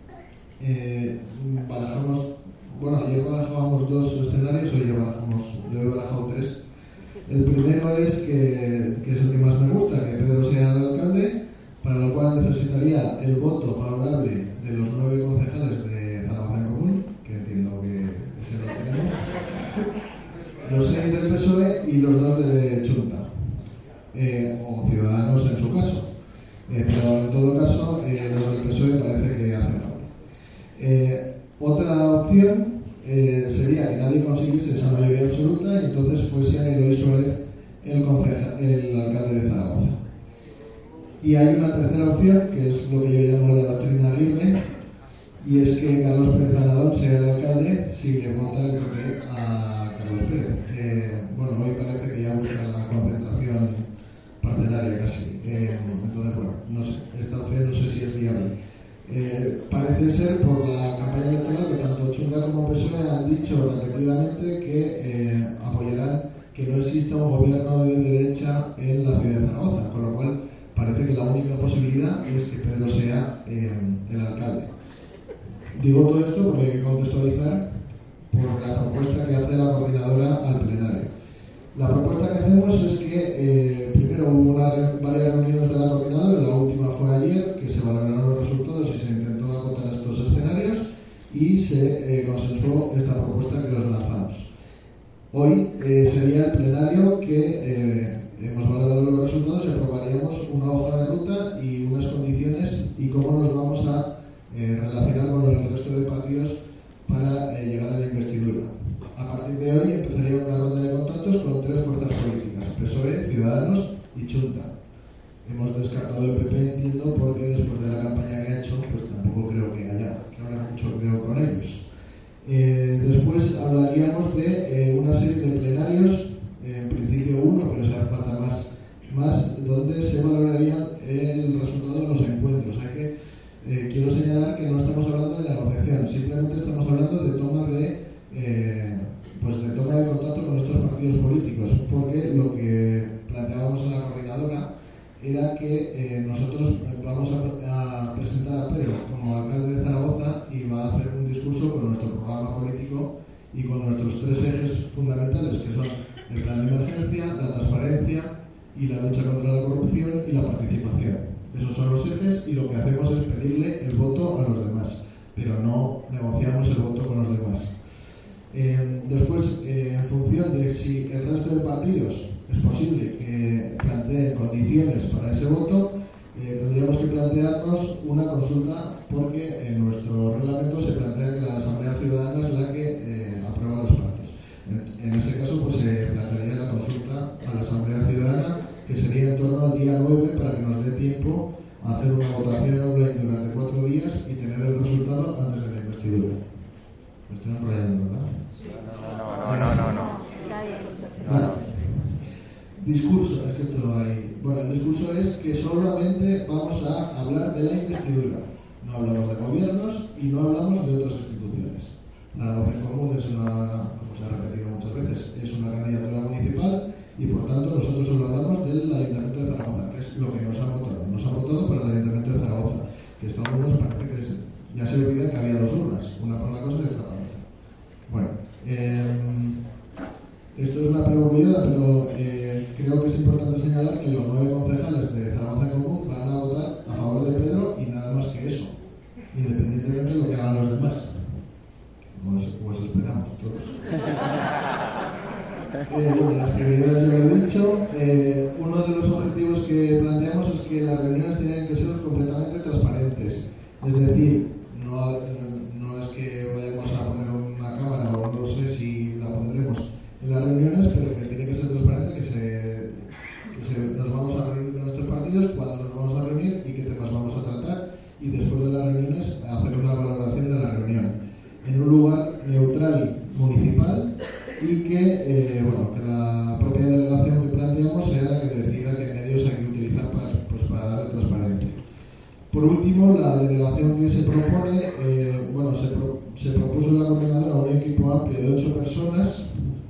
eh, barajamos, bueno, ayer barajábamos dos escenarios, hoy ya barajamos, yo he barajado tres. El primero es que, que es el que más me gusta, que Pedro sea el alcalde, para lo cual necesitaría el voto favorable de los nueve concejales de Zaragoza en Común, que entiendo que ese lo tenemos, los seis del P S O E y los dos de Junta. Eh, o Ciudadanos en su caso, eh, pero en todo caso eh, los del P S O E parece que hace falta. Eh, otra opción eh, sería que nadie consiguiese esa mayoría absoluta y entonces fuese Eloy Suárez el, conceja, el alcalde de Zaragoza. Y hay una tercera opción, que es lo que yo llamo la doctrina Aguirre, y es que Carlos Pérez Anadón sea el alcalde si le vota el P P a Carlos Pérez. Eh, bueno, hoy parece que ya buscan la concentración parcelaria casi. Eh, entonces, bueno, no sé, esta opción no sé si es viable. Eh, parece ser por la campaña electoral que tanto Junta como P S O E han dicho repetidamente que eh, apoyarán que no exista un gobierno de derecha en la ciudad de Zaragoza, con lo cual parece que la única posibilidad es que Pedro sea eh, el alcalde. Digo todo esto porque hay que contextualizar por la propuesta que hace la coordinadora al plenario. La propuesta que hacemos es que eh, primero hubo una, varias reuniones de la coordinadora, la última fue ayer, que se valoraron los resultados y se intentó acotar estos escenarios y se eh, consensuó esta propuesta que os lanzamos. Hoy eh, sería el plenario que eh, hemos valorado los resultados y aprobaríamos una hoja de ruta y unas condiciones y cómo nos vamos a eh, relacionar con el resto de partidos para eh, llegar a la investidura. A partir de hoy empezaría una ronda de contactos con tres fuerzas políticas, P S O E, Ciudadanos y Junta. Hemos descartado el P P, entiendo, porque después de la campaña que ha hecho, pues tampoco creo que haya que hablar mucho creo con ellos. Eh, después hablaríamos de eh, una serie de plenarios, eh, en principio uno, pero se hace falta más, más, donde se valoraría el resultado de los encuentros. Hay que, eh, quiero señalar que no estamos nosotros vamos a, a presentar a Pedro como alcalde de Zaragoza y va a hacer un discurso con nuestro programa político y con nuestros tres ejes fundamentales, que son el plan de emergencia, la transparencia y la lucha contra la corrupción y la participación. Esos son los ejes y lo que hacemos es pedirle el voto a los demás, pero no negociamos el voto con los demás. Eh, después, eh, en función de si el resto de partidos es posible que planteen condiciones para ese voto, eh, tendríamos que plantearnos una consulta, porque en nuestro reglamento se plantea que la Asamblea Ciudadana es la que eh, aprueba los pactos. En, en ese caso, pues se plantearía la consulta a la Asamblea Ciudadana, que sería en torno al día nueve, para que nos dé tiempo a hacer una votación online durante cuatro días y tener el resultado antes de la investidura. Me estoy enrollando, ¿verdad? No, no, no, no. no. Vale. Discurso, es que esto hay. Bueno, el discurso es que solamente vamos a hablar de la investidura. No hablamos de gobiernos y no hablamos de otras instituciones. Zaragoza en Común es una, como se ha repetido muchas veces, es una candidatura municipal y por tanto nosotros solo hablamos del Ayuntamiento de Zaragoza, que es lo que nos ha votado. Nos ha votado para el Ayuntamiento de Zaragoza, que esto a algunos parece que es, ya se olvida que había dos urnas, una para una cosa y otra para otra. Bueno, eh, esto es una pregunta, pero eh, creo que es importante señalar que los nueve concejales de Zaragoza en Común van a votar a favor de Pedro y nada más que eso, independientemente de lo que hagan los demás. Pues, pues esperamos todos. Eh, bueno, las prioridades ya lo he dicho. Eh, uno de los objetivos que planteamos es que las reuniones tienen que ser completamente transparentes. Es decir, no, no es que vayamos a poner una cámara, o no sé si la pondremos en las reuniones, pero que tiene que ser transparente, que, se, que se, nos vamos a reunir con nuestros partidos, cuándo nos vamos a reunir y qué temas vamos a tratar, y después de las reuniones hacer una valoración de la reunión en un lugar neutral municipal, y que, eh, bueno, que la propia delegación que planteamos sea la que decida qué medios hay que utilizar para, pues, para darle transparencia. Por último, la delegación que se propone, eh, bueno, se, pro, se propuso la coordinadora un equipo amplio de ocho personas,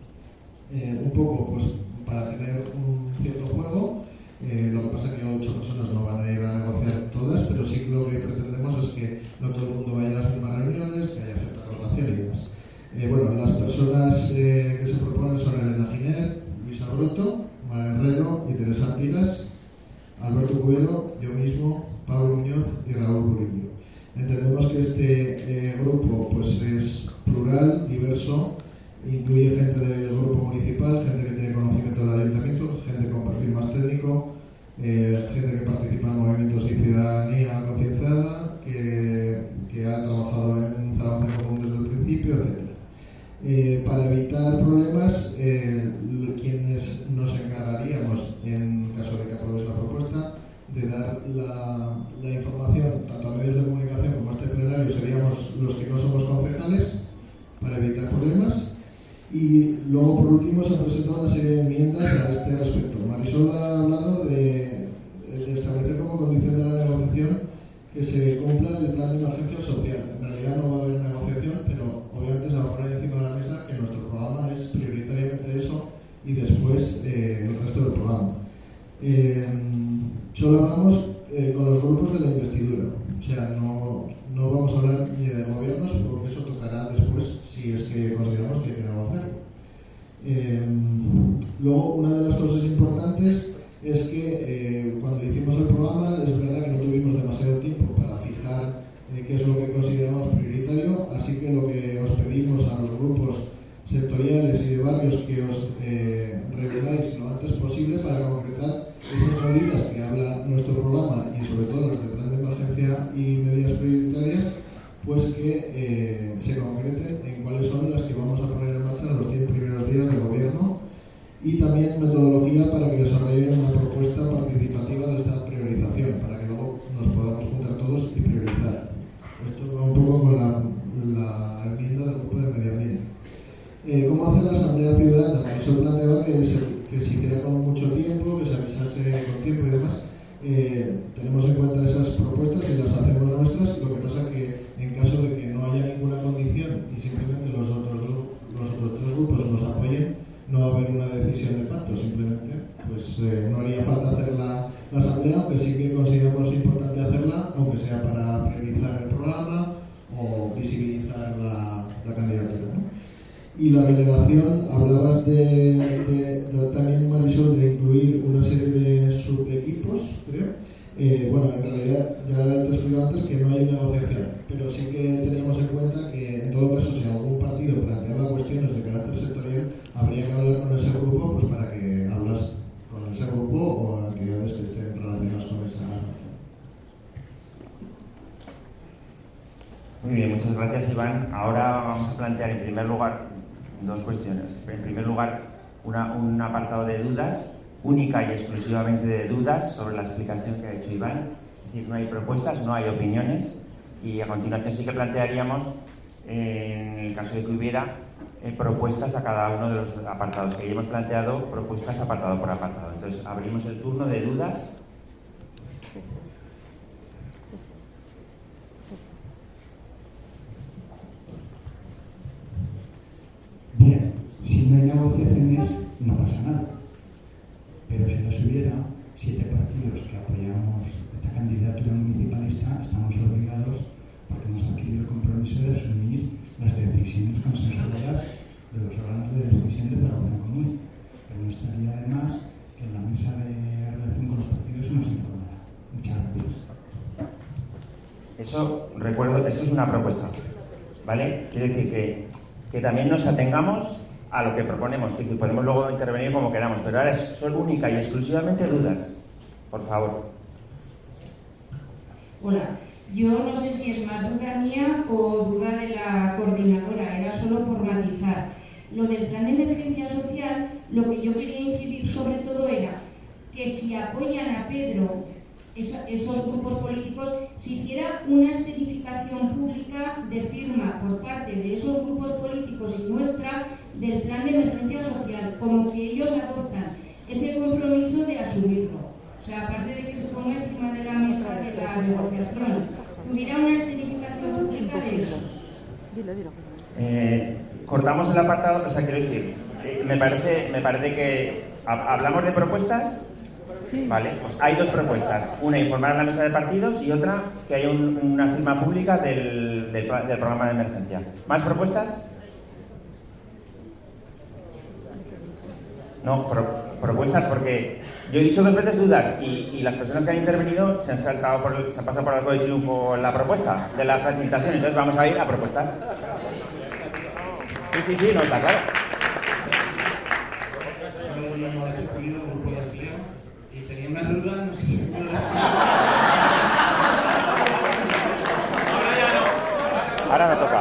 eh, un poco pues para tener un cierto juego. Eh, lo que pasa es que ocho personas no van a ir a negociar todas, pero sí que lo que pretendemos es que no todo el mundo vaya a las mismas reuniones, que haya cierta rotación y demás. Eh, bueno, las personas eh, que se proponen son Elena Giner, Luisa Broto, María Herrero y Teresa Artigas, Alberto Cubero, yo mismo, Pablo Muñoz y Raúl Burillo. Entendemos que este eh, grupo pues, es plural, diverso, incluye gente del grupo municipal, gente que tiene conocimiento del ayuntamiento, gente con perfil más técnico, eh, gente que participa en movimientos y ciudadanía concienciada, que, que ha trabajado en Zaragoza en Común desde el principio, etcétera. Eh, para evitar problemas, eh, quienes nos encargaríamos, en caso de que apruebes la propuesta, de dar la, la información tanto a medios de comunicación como a este plenario, seríamos los que no somos concejales, para evitar problemas. Y luego, por último, se han presentado una serie de enmiendas a este respecto. Marisol ha hablado de, de establecer como condición de la negociación que se cumpla el plan de emergencia social. En realidad no va a haber negociación, pero obviamente se va a poner encima de la mesa que nuestro programa es prioritariamente eso y después eh, el resto del programa. Eh, solo hablamos eh, con los grupos de la investidura, o sea, no, no vamos a hablar ni de gobiernos porque eso tocará después si es que consideramos que hay que negociarlo. Eh, luego, una de las cosas importantes es que eh, cuando hicimos el programa es verdad que no tuvimos demasiado tiempo para fijar eh, qué es lo que consideramos prioritario, así que lo que os pedimos a los grupos sectoriales y de barrios que os eh, reunáis lo antes posible para concretar esas medidas que habla nuestro programa y sobre todo los del plan de emergencia y medidas prioritarias, pues que eh, se concreten en cuáles son las que vamos a poner en marcha en los diez primeros días del gobierno, y también metodología para que desarrollen una propuesta participativa de esta priorización, para que luego nos podamos juntar todos y priorizar. Esto va un poco con la, la enmienda del grupo de medio ambiente. Eh, ¿Cómo hacer la Asamblea Ciudadana? Eso planteaba que se, que se hiciera con mucho tiempo, que se avisase con tiempo y demás. Eh, tenemos en cuenta esas propuestas y las hacemos nuestras. Lo que pasa es que en caso de que no haya ninguna condición y simplemente los otros, dos, los otros tres grupos nos apoyen, no va a haber una decisión de pacto, simplemente pues eh, no haría falta hacer la, la asamblea, aunque sí que consideramos importante hacerla, aunque sea para priorizar el programa o visibilizar la, la candidatura, ¿no? Y la delegación, hablabas de, de, de también, Marisol, de incluir una serie de subequipos, creo. Eh, bueno, en realidad ya te explico antes que no hay negociación, pero sí que teníamos en cuenta que en todo caso, si algún partido planteaba cuestiones de carácter sectorial, habría que hablar con ese grupo pues para que hablas con ese grupo o entidades que estén relacionadas con esa. Muy bien, muchas gracias, Iván. Ahora vamos a plantear en primer lugar dos cuestiones. En primer lugar, una, un apartado de dudas, única y exclusivamente de dudas sobre la explicación que ha hecho Iván. Es decir, no hay propuestas, no hay opiniones, y a continuación sí que plantearíamos, en el caso de que hubiera, eh, propuestas a cada uno de los apartados, que ya hemos planteado propuestas apartado por apartado. Entonces, abrimos el turno de dudas. Bien, si no hay negociaciones no pasa nada, pero si las hubiera, siete partidos que apoyamos esta candidatura municipalista estamos obligados, porque hemos adquirido el compromiso de asumir las decisiones consensuadas de los órganos de decisión de Zaragoza Común, pero no estaría además que en la mesa de relación con los partidos se nos informara. Muchas gracias. Eso, recuerdo, eso es una propuesta, ¿vale? Quiere decir que que también nos atengamos a lo que proponemos, que podemos luego intervenir como queramos, pero ahora son única y exclusivamente dudas. Por favor. Hola, yo no sé si es más duda mía o duda de la coordinadora, era solo por matizar. Lo del plan de emergencia social, lo que yo quería incidir sobre todo era que si apoyan a Pedro, esos grupos políticos, se hiciera una escenificación pública de firma por parte de esos grupos políticos y nuestra del plan de emergencia social, como que ellos adoptan ese compromiso de asumirlo. O sea, aparte de que se ponga encima de la mesa de la negociación, hubiera una escenificación pública de eso. Eh, cortamos el apartado, o sea, quiero decir, eh, me parece, me parece que hablamos de propuestas. Sí. Vale, pues hay dos propuestas, una informar a la mesa de partidos y otra que haya un, una firma pública del, del, del programa de emergencia. ¿Más propuestas? No, pro, propuestas porque yo he dicho dos veces dudas y, y las personas que han intervenido se han saltado por el, se han pasado por el arco de triunfo la propuesta de la facilitación, entonces vamos a ir a propuestas. Sí, sí, sí, no está claro. Una duda, no sé si se puede. Ahora ya no. Ahora me toca.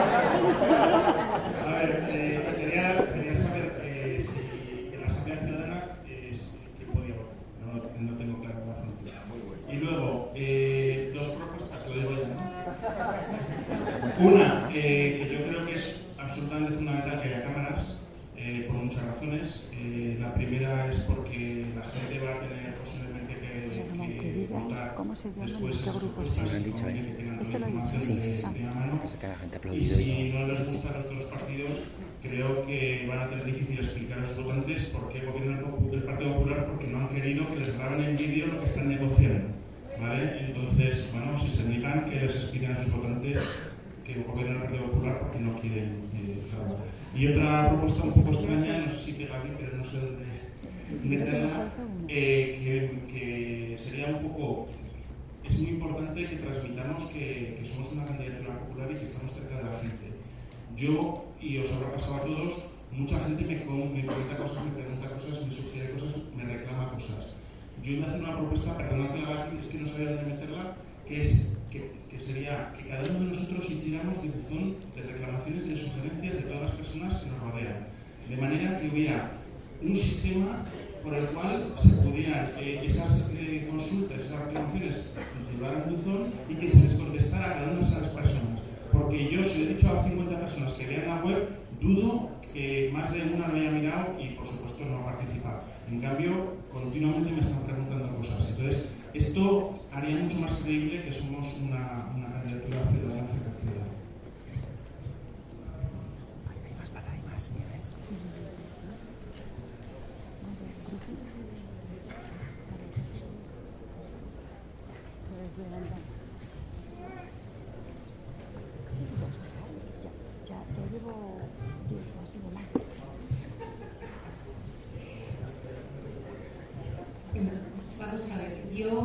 A ver, eh, quería, quería saber eh, si en la Asamblea Ciudadana eh, que podía votar. No, no tengo claro la frontera. Y luego, eh, dos propuestas, lo digo ya, ¿no? Una, eh, que yo creo que es absolutamente fundamental que haya cámaras, eh, por muchas razones. Eh, la primera es porque la gente va a tener posiblemente que, que votar después esas propuestas que tengan toda la información de primera mano, y si no les gusta a los otros partidos, creo que van a tener difícil explicar a sus votantes por qué gobierna el Partido Popular, porque no han querido que les graben en vídeo lo que están negociando, ¿vale? Entonces, bueno, si se indican que les expliquen a sus votantes que gobierna el Partido Popular porque no quieren eh, grabar. Y otra propuesta un poco extraña, no sé si pega bien, pero no sé dónde meterla, eh, que, que sería un poco, es muy importante que transmitamos que, que somos una candidatura popular y que estamos cerca de la gente. Yo, y os habrá pasado a todos, mucha gente me, me comenta cosas, me pregunta cosas, me sugiere cosas, me reclama cosas. Yo me hace una propuesta, perdona Clara, es que no sabía dónde meterla, que es que, que sería que cada uno de nosotros hiciéramos de buzón de reclamaciones y de sugerencias de todas las personas que nos rodean, de manera que hubiera un sistema por el cual se pudieran eh, esas eh, consultas, esas reclamaciones llevar al buzón y que se les contestara a cada una de esas personas. Porque yo, si le he dicho a cincuenta personas que vean la web, dudo que más de una lo haya mirado y por supuesto no ha participado. En cambio, continuamente me están preguntando cosas. Entonces, esto haría mucho más creíble que somos una, una candidatura ciudadana cerca de ciudadana. Vamos a ver, yo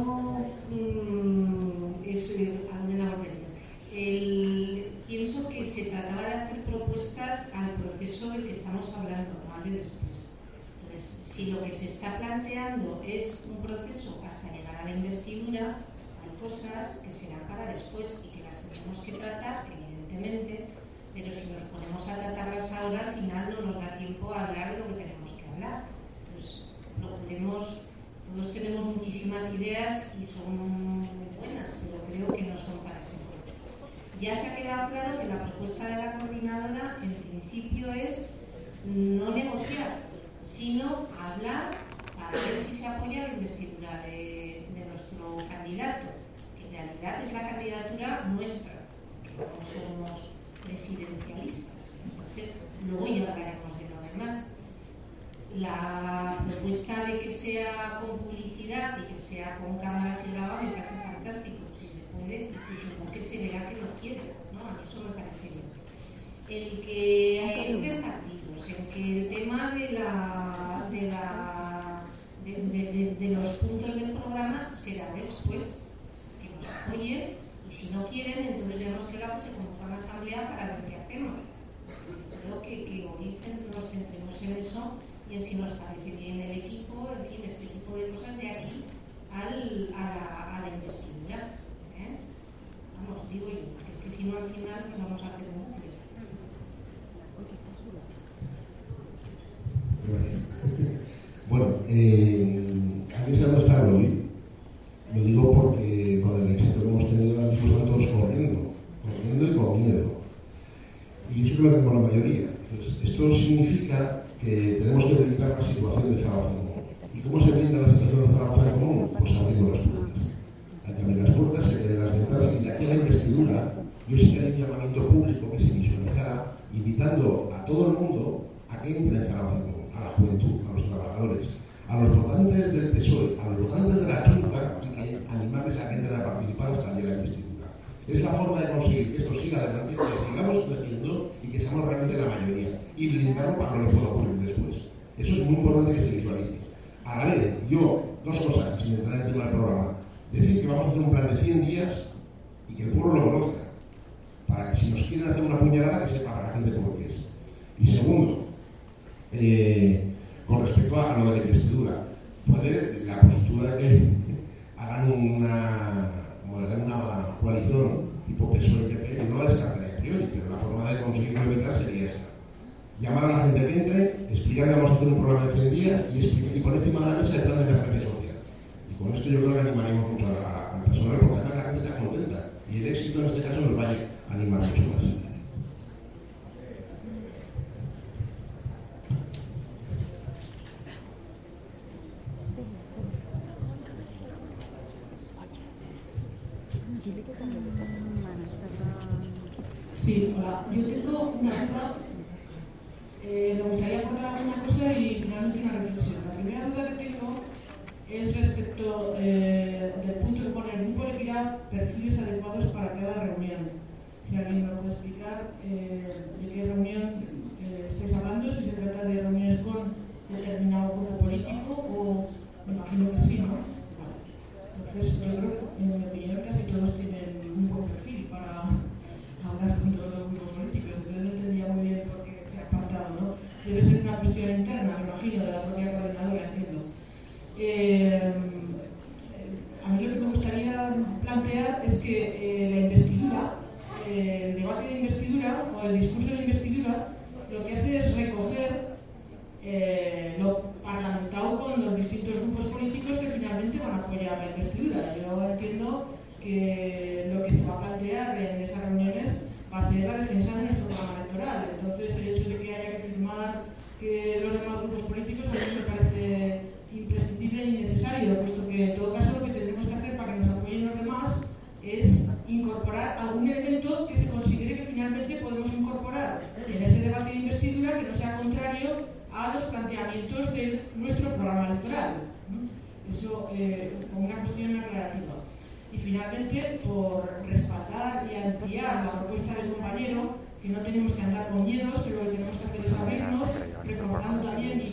mmm, es Almudena Bordellas. El, pienso que se trataba de hacer propuestas al proceso del que estamos hablando, no al de después. Entonces, si lo que se está planteando es un proceso hasta llegar a la investidura, hay cosas que serán para después y que las tendremos que tratar, evidentemente, pero si nos ponemos a tratarlas ahora, al final no nos da tiempo a hablar de lo que tenemos que hablar. Pues procuremos. Todos tenemos muchísimas ideas y son muy buenas, pero creo que no son para ese pueblo. Ya se ha quedado claro que la propuesta de la coordinadora en principio es no negociar, sino hablar para ver si se apoya la investidura de, de nuestro candidato, que en realidad es la candidatura nuestra, que no somos presidencialistas. Entonces, luego ya hablaremos de lo demás. La propuesta de que sea con publicidad y que sea con cámaras y grabado me parece fantástico, si se puede, y si no, que se vea que lo quiere, ¿no? A mí eso me parece bien. El que entren partidos, el que el tema de, la, de, la, de, de, de, de los puntos del programa será después, que nos apoyen, y si no quieren, entonces ya nos queda que se convoca una asamblea para ver qué hacemos. Creo que, que hoy nos centremos en eso y en si nos parece bien el equipo, en fin, este tipo de cosas de aquí al, a, la, a la investidura. ¿eh? Vamos, digo yo, porque es que si no al final pues vamos a hacer un bucle. Bueno, eh, aquí se va a estar hoy. Lo digo porque con el éxito que hemos tenido ahora mismo están todos corriendo, corriendo y con miedo. Y eso que lo tenemos la mayoría. Entonces, esto significa que tenemos que blindar la situación de Zaragoza en común. ¿Y cómo se blinda la situación de Zaragoza en común? Pues abriendo las puertas. Hay que abrir las puertas, hay que abrir las ventanas, y de aquí a la investidura, yo sí que haré un llamamiento público que se visualizará, invitando a todo el mundo a que entre en Zaragoza en común, a la juventud, a los trabajadores, a los votantes del P S O E, a los votantes de la Junta, y que animarles a que entren a participar hasta el día de la investidura. Es la forma de conseguir que esto siga adelante, que sigamos creciendo y que seamos realmente la mayoría, y blindarlo para que no le pueda ocurrir después. Eso es muy importante que se visualice. A la vez, yo, dos cosas, sin entrar en el tema del programa. Decir que vamos a hacer un plan de cien días y que el pueblo lo conozca, para que si nos quieren hacer una puñalada, que sepa para la gente por qué es. Y segundo, eh, con respecto a lo de la investidura, puede la postura de que hagan una, como hagan una coalición tipo P S O E y P P, que no la descartaría a priori, pero la forma de conseguirlo evitar sería esta. Llamar a la gente que entre, explicar que vamos a hacer un programa de cien días y, explicar, y poner encima de la mesa el plan de emergencia social. Y con esto yo creo que animaremos mucho al personal, porque además la gente está contenta y el éxito en este caso nos va a animar mucho más. Sí, hola. Yo tengo una duda. Eh, me gustaría aportar una cosa y finalmente una reflexión. La primera duda que tengo es respecto eh, del punto de poner un grupo elegirá perfiles adecuados para cada reunión. Si alguien me puede explicar eh, de qué reunión eh, estáis hablando, si se trata de reuniones con determinado grupo político o me imagino que sí, ¿no? Vale. Entonces, yo creo que en mi opinión casi todos tienen un buen perfil para hablar con todos los grupos políticos, entonces no entendía muy bien por qué se ha apartado, ¿no? Debe ser una cuestión interna, me imagino, de la propia coordinadora, entiendo. Eh, a mí lo que me gustaría plantear es que eh, la investidura, eh, el debate de investidura o el discurso de investidura, lo que hace es recoger eh, lo parlamentado con los distintos grupos políticos que finalmente van a apoyar la investidura. Yo entiendo que lo que se va a plantear en esas reuniones va a ser la defensa de nuestro programa electoral. Entonces, el hecho de que haya que firmar que los demás grupos políticos a mí me parece imprescindible y necesario, puesto que en todo caso lo que tendremos que hacer para que nos apoyen los demás es incorporar algún elemento que se considere que finalmente podemos incorporar en ese debate de investidura que no sea contrario a los planteamientos de nuestro programa electoral. Eso eh, como una cuestión aclarativa. Y finalmente, por respaldar y ampliar la propuesta del compañero, que no tenemos que andar con miedos, que lo que tenemos que hacer es abrirnos, reforzando también mi primer plan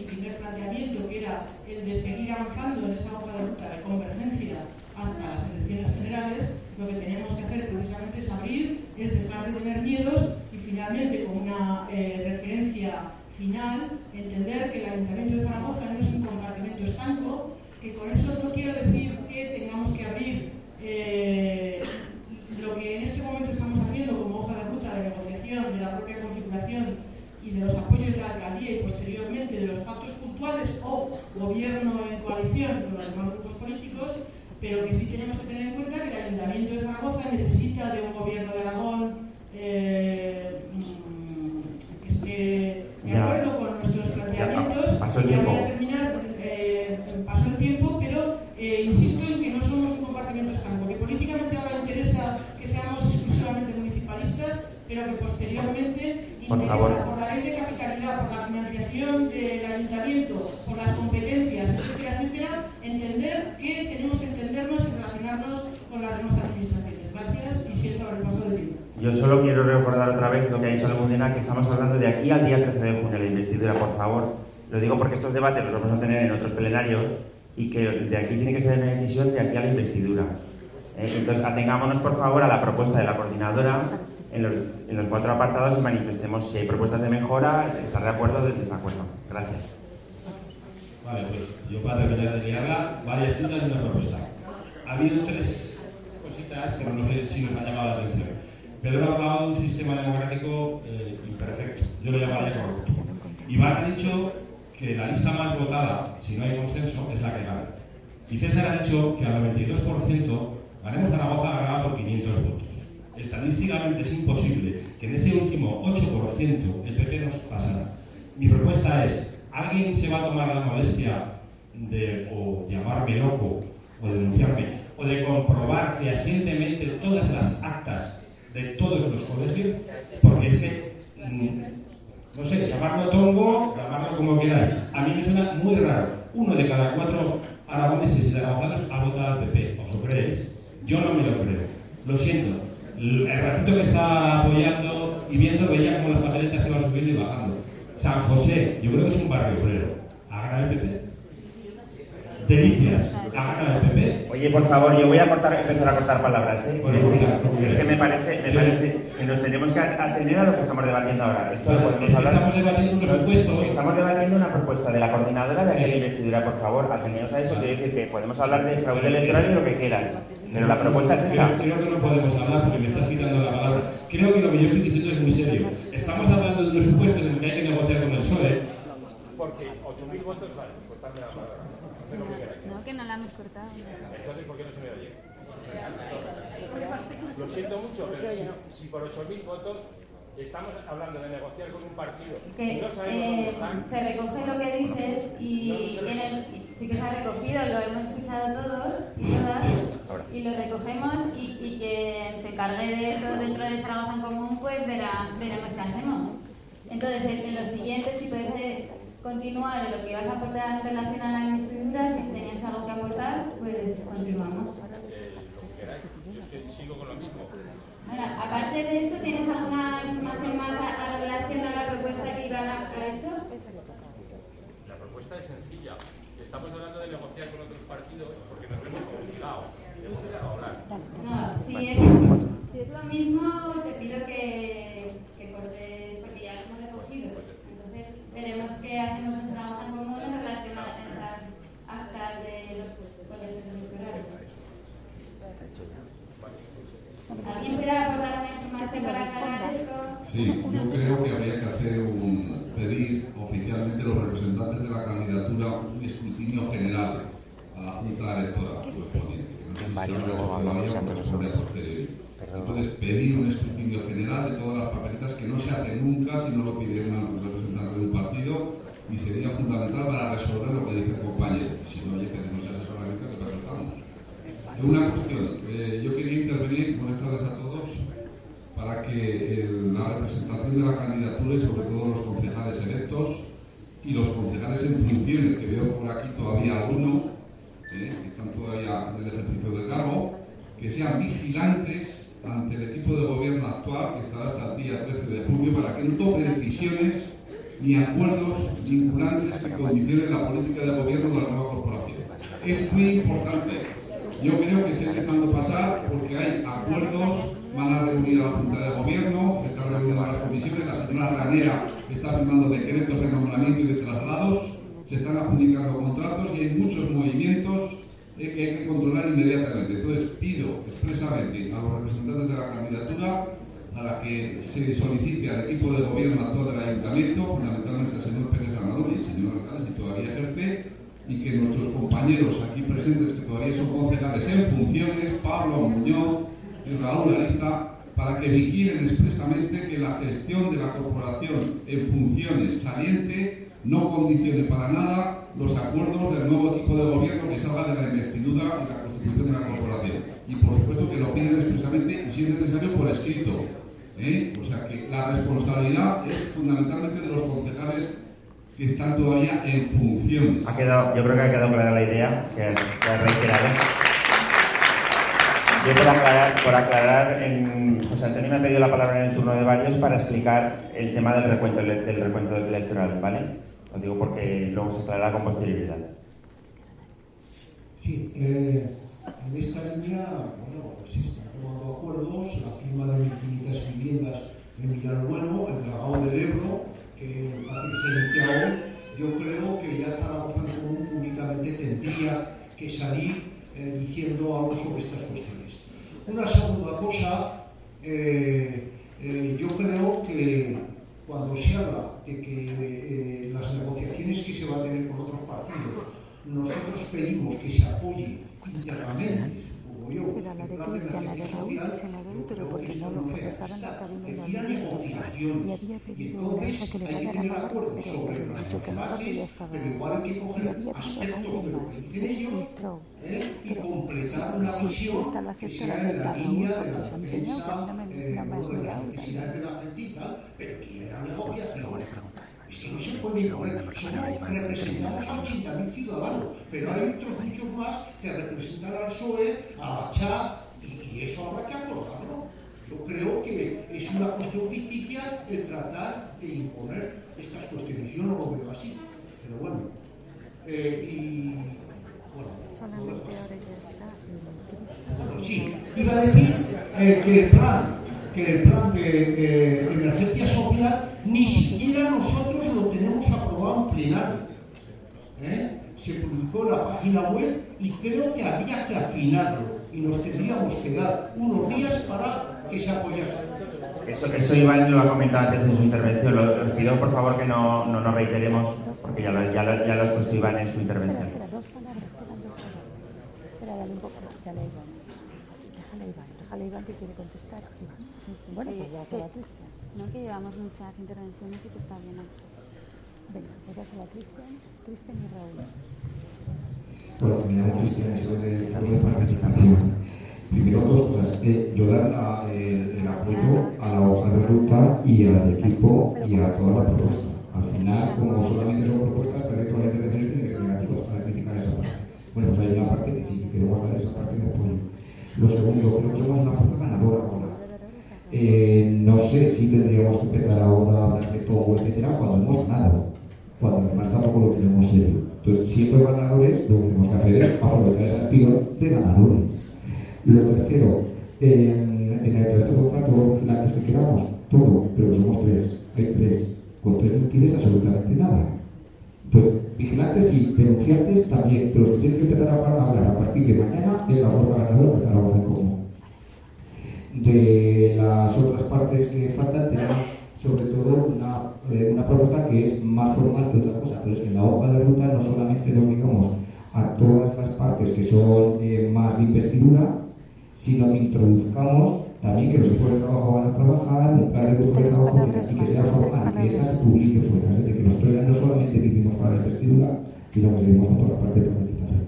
planteamiento, que era el de seguir avanzando en esa hoja de ruta de convergencia hasta las elecciones generales, lo que tenemos que hacer precisamente es abrir, es dejar de tener miedos y finalmente, con una eh, referencia final, entender que el Ayuntamiento de Zaragoza no es un compartimento estanco, que con eso no quiero decir que tengamos que abrir eh, lo que en este momento estamos haciendo como hoja de ruta de negociación de la propia configuración y de los apoyos de la alcaldía y posteriormente de los pactos puntuales o gobierno en coalición con los demás grupos políticos, pero que sí tenemos que tener en cuenta que el Ayuntamiento de Zaragoza necesita de un gobierno de Aragón eh, que esté de acuerdo con nuestros planteamientos. Pasó el ya tiempo. voy a terminar, eh, pasó el tiempo, pero eh, insisto en que no somos un compartimento estanco, que políticamente ahora interesa que seamos exclusivamente municipalistas, pero que posteriormente por interesa favor. por la ley de capitalidad, por la financiación del ayuntamiento, por las competencias, etcétera, etcétera, entender que tenemos que entendernos y relacionarnos con las demás administraciones. Gracias y siento haber pasado el tiempo. Yo solo quiero recordar otra vez lo que ha dicho Almudena, que estamos hablando de aquí al día trece de junio, la investidura, por favor. Lo digo porque estos debates los vamos a tener en otros plenarios y que de aquí tiene que ser una decisión de aquí a la investidura. ¿Eh? Entonces, atengámonos, por favor, a la propuesta de la coordinadora en los, en los cuatro apartados y manifestemos si hay propuestas de mejora, estar de acuerdo o de desacuerdo. Gracias. Vale, pues yo para terminar de liarla, varias dudas y una propuesta. Ha habido tres cositas que no sé si nos han llamado la atención. Pedro ha hablado de un sistema democrático eh, imperfecto, yo lo llamaría corrupto. Iván ha dicho que la lista más votada, si no hay consenso, es la que gana. Y César ha dicho que al noventa y dos por ciento ganemos Zaragoza ganada por quinientos votos. Estadísticamente es imposible que en ese último ocho por ciento el P P nos pasara. Mi propuesta es, ¿alguien se va a tomar la molestia de o llamarme loco o denunciarme o de comprobar fehacientemente todas las actas de todos los colegios? Porque es que, no sé, llamarlo tongo, llamarlo como queráis. A mí me suena muy raro. Uno de cada cuatro aragoneses y zaragozanos ha votado al P P. ¿Os lo creéis? Yo no me lo creo. Lo siento. El ratito que estaba apoyando y viendo, veía como las papeletas se iban subiendo y bajando. San José, yo creo que es un barrio obrero. ¿Ha ganado el P P? Delicias, ¿ha ganado el P P? Oye, por favor, yo voy a cortar, empezar a cortar palabras, ¿eh? Bueno, es, corta, que, es que me parece, me parece que nos tenemos que atener a lo que estamos debatiendo ahora. Esto lo podemos hablar. Estamos debatiendo unos supuestos. Estamos debatiendo una propuesta de la coordinadora de aquella investidura, por favor, ateneos a eso. Quiero decir que podemos hablar de fraude electoral y lo que quieras, pero la propuesta es esa. Creo, creo que no podemos hablar porque me estás quitando la palabra. Creo que lo que yo estoy diciendo es muy serio. Estamos hablando de unos supuestos en los que hay que negociar con el P S O E. Porque ocho mil votos vale, cortarme la palabra. No, que no la hemos cortado. Entonces, ¿por qué no se me oye? Lo siento mucho, pero si, si por ocho mil votos estamos hablando de negociar con un partido que, y no sabemos eh, dónde están. Se recoge lo que dices y, en el, sí que se ha recogido, lo hemos escuchado todos y todas y lo recogemos y, y que se encargue de esto dentro de Zaragoza en Común, pues verá, veremos qué hacemos. Entonces, en, en lo siguiente, si puedes eh, continuar en lo que ibas a aportar en relación a la investidura, si tenías algo que aportar, pues continuamos. Eh, lo que queráis, yo es que sigo con lo mismo. Bueno, aparte de eso, ¿tienes alguna información más a, a relación a la propuesta que Iván ha, ha hecho? La propuesta es sencilla. Estamos hablando de negociar con otros partidos porque nos vemos obligados. ¿Negociar o hablar? No, si es, si es lo mismo, te pido que, que cortes, porque ya lo hemos recogido. Entonces, veremos qué hacemos en trabajo en común en relación a esas actas de los colegios electorales. ¿Alguien quiere aportar una información para aclarar esto? Sí, yo creo que habría que hacer un pedir oficialmente a los representantes de la candidatura un escrutinio general a la Junta Electoral correspondiente. En varios luego hablamos ante nosotros. Entonces, pedir un escrutinio general de todas las papeletas que no se hace nunca si no lo pide un representante de un partido y sería fundamental para resolver lo que dice el compañero. Si no, oye, tenemos ese asesoramiento que presentamos. Una cuestión, eh, yo quería intervenir, buenas tardes a todos, para que el, la representación de la candidatura y sobre todo los concejales electos y los concejales en funciones, que veo por aquí todavía alguno, eh, que están todavía en el ejercicio del cargo, que sean vigilantes ante el equipo de gobierno actual, que estará hasta el día trece de junio, para que no tome decisiones ni acuerdos vinculantes que condicionen la política de gobierno de la nueva corporación. Es muy importante. Yo creo que está empezando a pasar porque hay acuerdos, van a reunir a la Junta de Gobierno, están reuniendo a las comisiones, la señora Ranera está firmando decretos de nombramiento y de traslados, se están adjudicando contratos y hay muchos movimientos eh, que hay que controlar inmediatamente. Entonces pido expresamente a los representantes de la candidatura para que se solicite al equipo de gobierno actual del Ayuntamiento, fundamentalmente al señor Pérez Amador y el señor alcalde, si todavía ejerce, y que nuestros compañeros aquí presentes, que todavía son concejales en funciones, Pablo Muñoz y Raúl Ariza, para que vigilen expresamente que la gestión de la corporación en funciones saliente no condicione para nada los acuerdos del nuevo equipo de gobierno que salga de la investidura y la constitución de la corporación. Y por supuesto que lo piden expresamente y si es necesario por escrito. ¿eh? O sea que la responsabilidad es fundamentalmente de los concejales que están todavía en funciones. Ha quedado, yo creo que ha quedado clara la idea que has, que has reiterado. Yo por aclarar, por aclarar en, José Antonio me ha pedido la palabra en el turno de varios para explicar el tema del recuento, del recuento electoral, ¿vale? Lo digo porque luego se aclarará con posterioridad. Sí, eh, en esta línea, bueno, pues se están tomando acuerdos, la firma de mil quinientas viviendas en Vilarbueno, el Dragao del Ebro, que parece que se inicia hoy. Yo creo que ya Zaragoza en Común únicamente tendría que salir eh, diciendo algo sobre estas cuestiones. Una segunda cosa, eh, eh, yo creo que cuando se habla de que eh, las negociaciones que se van a tener con otros partidos, nosotros pedimos que se apoye internamente, supongo yo, el plan de emergencia social, yo creo que esto no es requería negociaciones y entonces hay que tener acuerdos sobre las bases, pero igual hay que coger aspectos de lo que dicen ellos ¿eh? y completar una visión que sea en la línea de la defensa eh, de las necesidades de la gente y tal, pero que era negociación. Esto no se puede imponer. Somos, representamos a ochenta mil ciudadanos, pero hay otros muchos más que representan al P S O E, a Bachá, y, y eso habrá que acordarlo. Yo creo que es una cuestión ficticia el tratar de imponer estas cuestiones. Yo no lo veo así, pero bueno. Eh, y bueno, lo dejo así. Bueno, sí, iba a decir eh, que el plan, que el plan de eh, emergencia social ni siquiera nosotros lo tenemos aprobado en plenario. ¿Eh? Se publicó en la página web y creo que había que afinarlo y nos tendríamos que dar unos días para que se apoyase. Eso, eso Iván lo ha comentado antes en su intervención. Lo, os pido por favor que no, no nos reiteremos porque ya lo, ya, lo, ya lo ha expuesto Iván en su intervención. Espera, espera, dos palabras, quedan dos palabras. Espera, dale un poco, dale a Iván. Déjale a Iván, déjale a Iván que quiere contestar. Iván. Bueno, pues ya se la Cristian. No, que llevamos muchas intervenciones y que está bien. Venga, pues ya se la Cristian, Cristian y Raúl. Bueno, me llamo Cristian y soy del Foro de Participación. Primero, dos cosas. Eh, yo dar la, el, el apoyo a la hoja de ruta y al equipo y a toda la propuesta. Al final, como solamente son propuestas, parece que todas las intervenciones tienen que ser negativas para criticar esa parte. Bueno, pues hay una parte que sí, que queremos dar esa parte de apoyo. Lo segundo, creo que somos una fuerza ganadora ahora. Eh, no sé si tendríamos que empezar ahora a hablar de todo, etcétera, cuando hemos ganado, cuando además tampoco lo tenemos serio. Entonces, siendo ganadores, lo que tenemos que hacer es aprovechar ese activo de ganadores. Lo tercero, eh, en el ayuntamiento contra todos los vigilantes que queramos, todo, pero somos tres, hay tres, con tres no impides absolutamente nada. Entonces, vigilantes sí, denunciantes también, pero los que tienen que empezar a hablar a partir de mañana es la fuerza ganadora de Zaragoza en Común. De las otras partes que faltan tenemos sobre todo una, eh, una propuesta que es más formal que otra cosa. Entonces, en la hoja de ruta no solamente nos digamos a todas las partes que son eh, más de investidura, sino que introduzcamos también que los equipos de trabajo van a trabajar, un plan de grupo de trabajo y que sea formal, que esa se publique fuera. Es decir, que nosotros ya no solamente vivimos para la investidura, sino que seguimos con toda la parte de participación.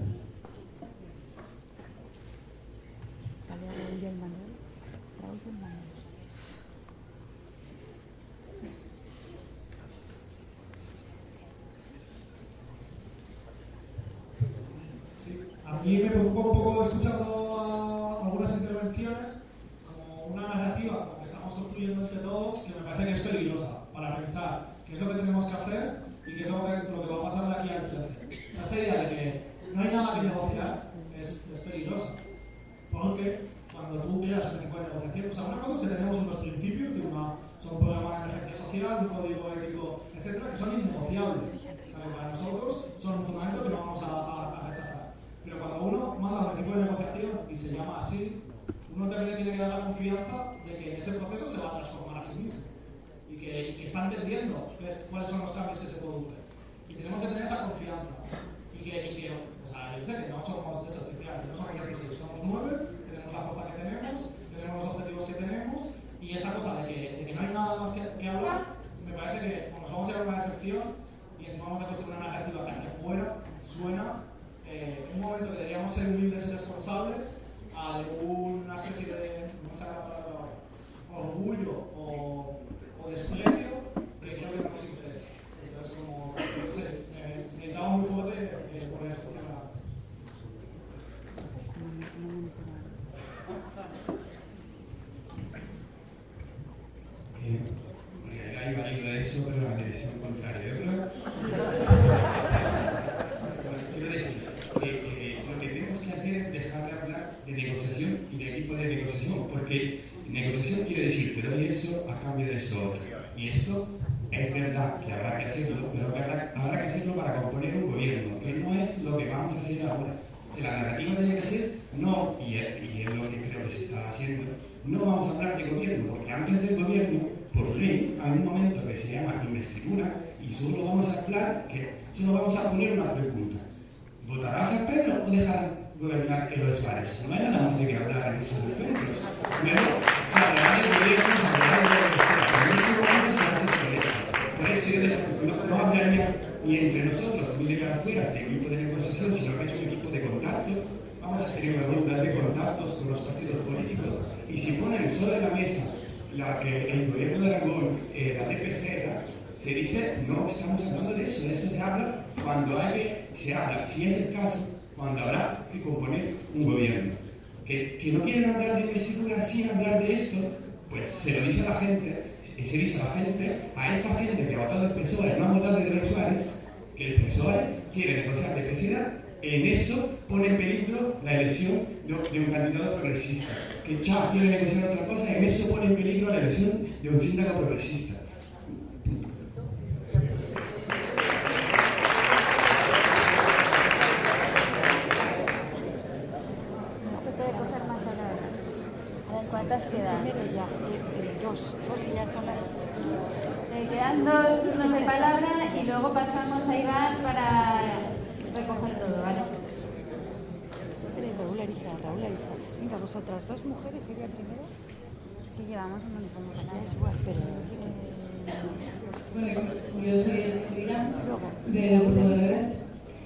A mí me preocupa un poco escuchando a algunas intervenciones como una narrativa que estamos construyendo entre todos que me parece que es peligrosa para pensar qué es lo que tenemos que hacer y qué es lo que, lo que va a pasar de aquí al trece. O sea, esta idea de que no hay nada que negociar es, es peligrosa, porque cuando tú creas un equipo de negociación, o sea, una cosa es que tenemos unos principios, de una, son un programa de emergencia social, un código ético, etcétera, que son innegociables. O sea, que para nosotros son un fundamento que no vamos a, a, a rechazar. Pero cuando uno manda un equipo de negociación y se llama así, uno también le tiene que dar la confianza de que en ese proceso se va a transformar a sí mismo y que, y que está entendiendo cuáles son los cambios que se producen. Y tenemos que tener esa confianza. Y que, y que o sea, yo sé que no somos de eso, no somos dieciséis, somos nueve, tenemos la fuerza que tenemos, tenemos los objetivos que tenemos, y esta cosa de que, de que no hay nada más que, que hablar, me parece que bueno, nos vamos a llevar una decepción y encima vamos a construir una narrativa que hacia afuera suena eh, en un momento que deberíamos ser humildes y responsables a una especie de, no sé la palabra, orgullo o, o desprecio, pero creo que no nos interesa. Entonces, como, no sé, me, me estaba muy fuerte eh, por esto. Eh, porque acá iba a ir de eso, pero la dirección contraria. Yo creo. Bueno, quiero decir que eh, lo que tenemos que hacer es dejar de hablar de negociación y de equipo de negociación, porque negociación quiere decir te doy eso a cambio de eso otro. Y esto es verdad que habrá que hacerlo, pero que habrá, habrá que hacerlo para componer un gobierno, que no es lo que vamos a hacer ahora. O sea, la narrativa tiene que ser no, y es, y es lo que creo que se está haciendo, no vamos a hablar de gobierno, porque antes del gobierno, por ley, hay un momento que se llama investidura y solo vamos a hablar, que solo vamos a poner una pregunta. ¿Votarás a Pedro o dejarás gobernar Eloy Suárez? No hay nada más de que hablar en estos encuentros. Primero, o sea, hablar del gobierno es hablar de lo que sea, pero en ese momento se hace sobre eso. Por eso yo no, no hablaría ni entre nosotros, ni de cara afuera, este equipo de negociación, sino que es un equipo de contacto. Vamos a tener una ronda de contactos con los partidos políticos y si ponen sobre la mesa la, eh, el gobierno de Aragón, eh, la D P Z, se dice, no estamos hablando de eso, de eso se habla cuando hay que, se habla, si es el caso, cuando habrá que componer un gobierno. Que, que no quieren hablar de investidura sin hablar de esto, pues se lo dice a la gente, y se dice a la gente, a esta gente que ha votado el P S O E, no ha votado de Eloy Suárez, que el P S O E quiere negociar de P S D, en eso pone en peligro la elección de, de un candidato progresista. Que Chá quiere negociar otra cosa, en eso pone en peligro la elección de un síndico progresista. ¿Cuántas quedan? Ya, dos, dos y ya están las... Eh, quedan dos turnos de palabra y luego pasamos a Iván para recoger todo, ¿vale? Raúl Ariza, Raúl Ariza. Venga, vosotras dos mujeres sería primero. Que llevamos un montón de palabras igual, pero... Bueno, yo soy Elvira, de Grupo de Bebés.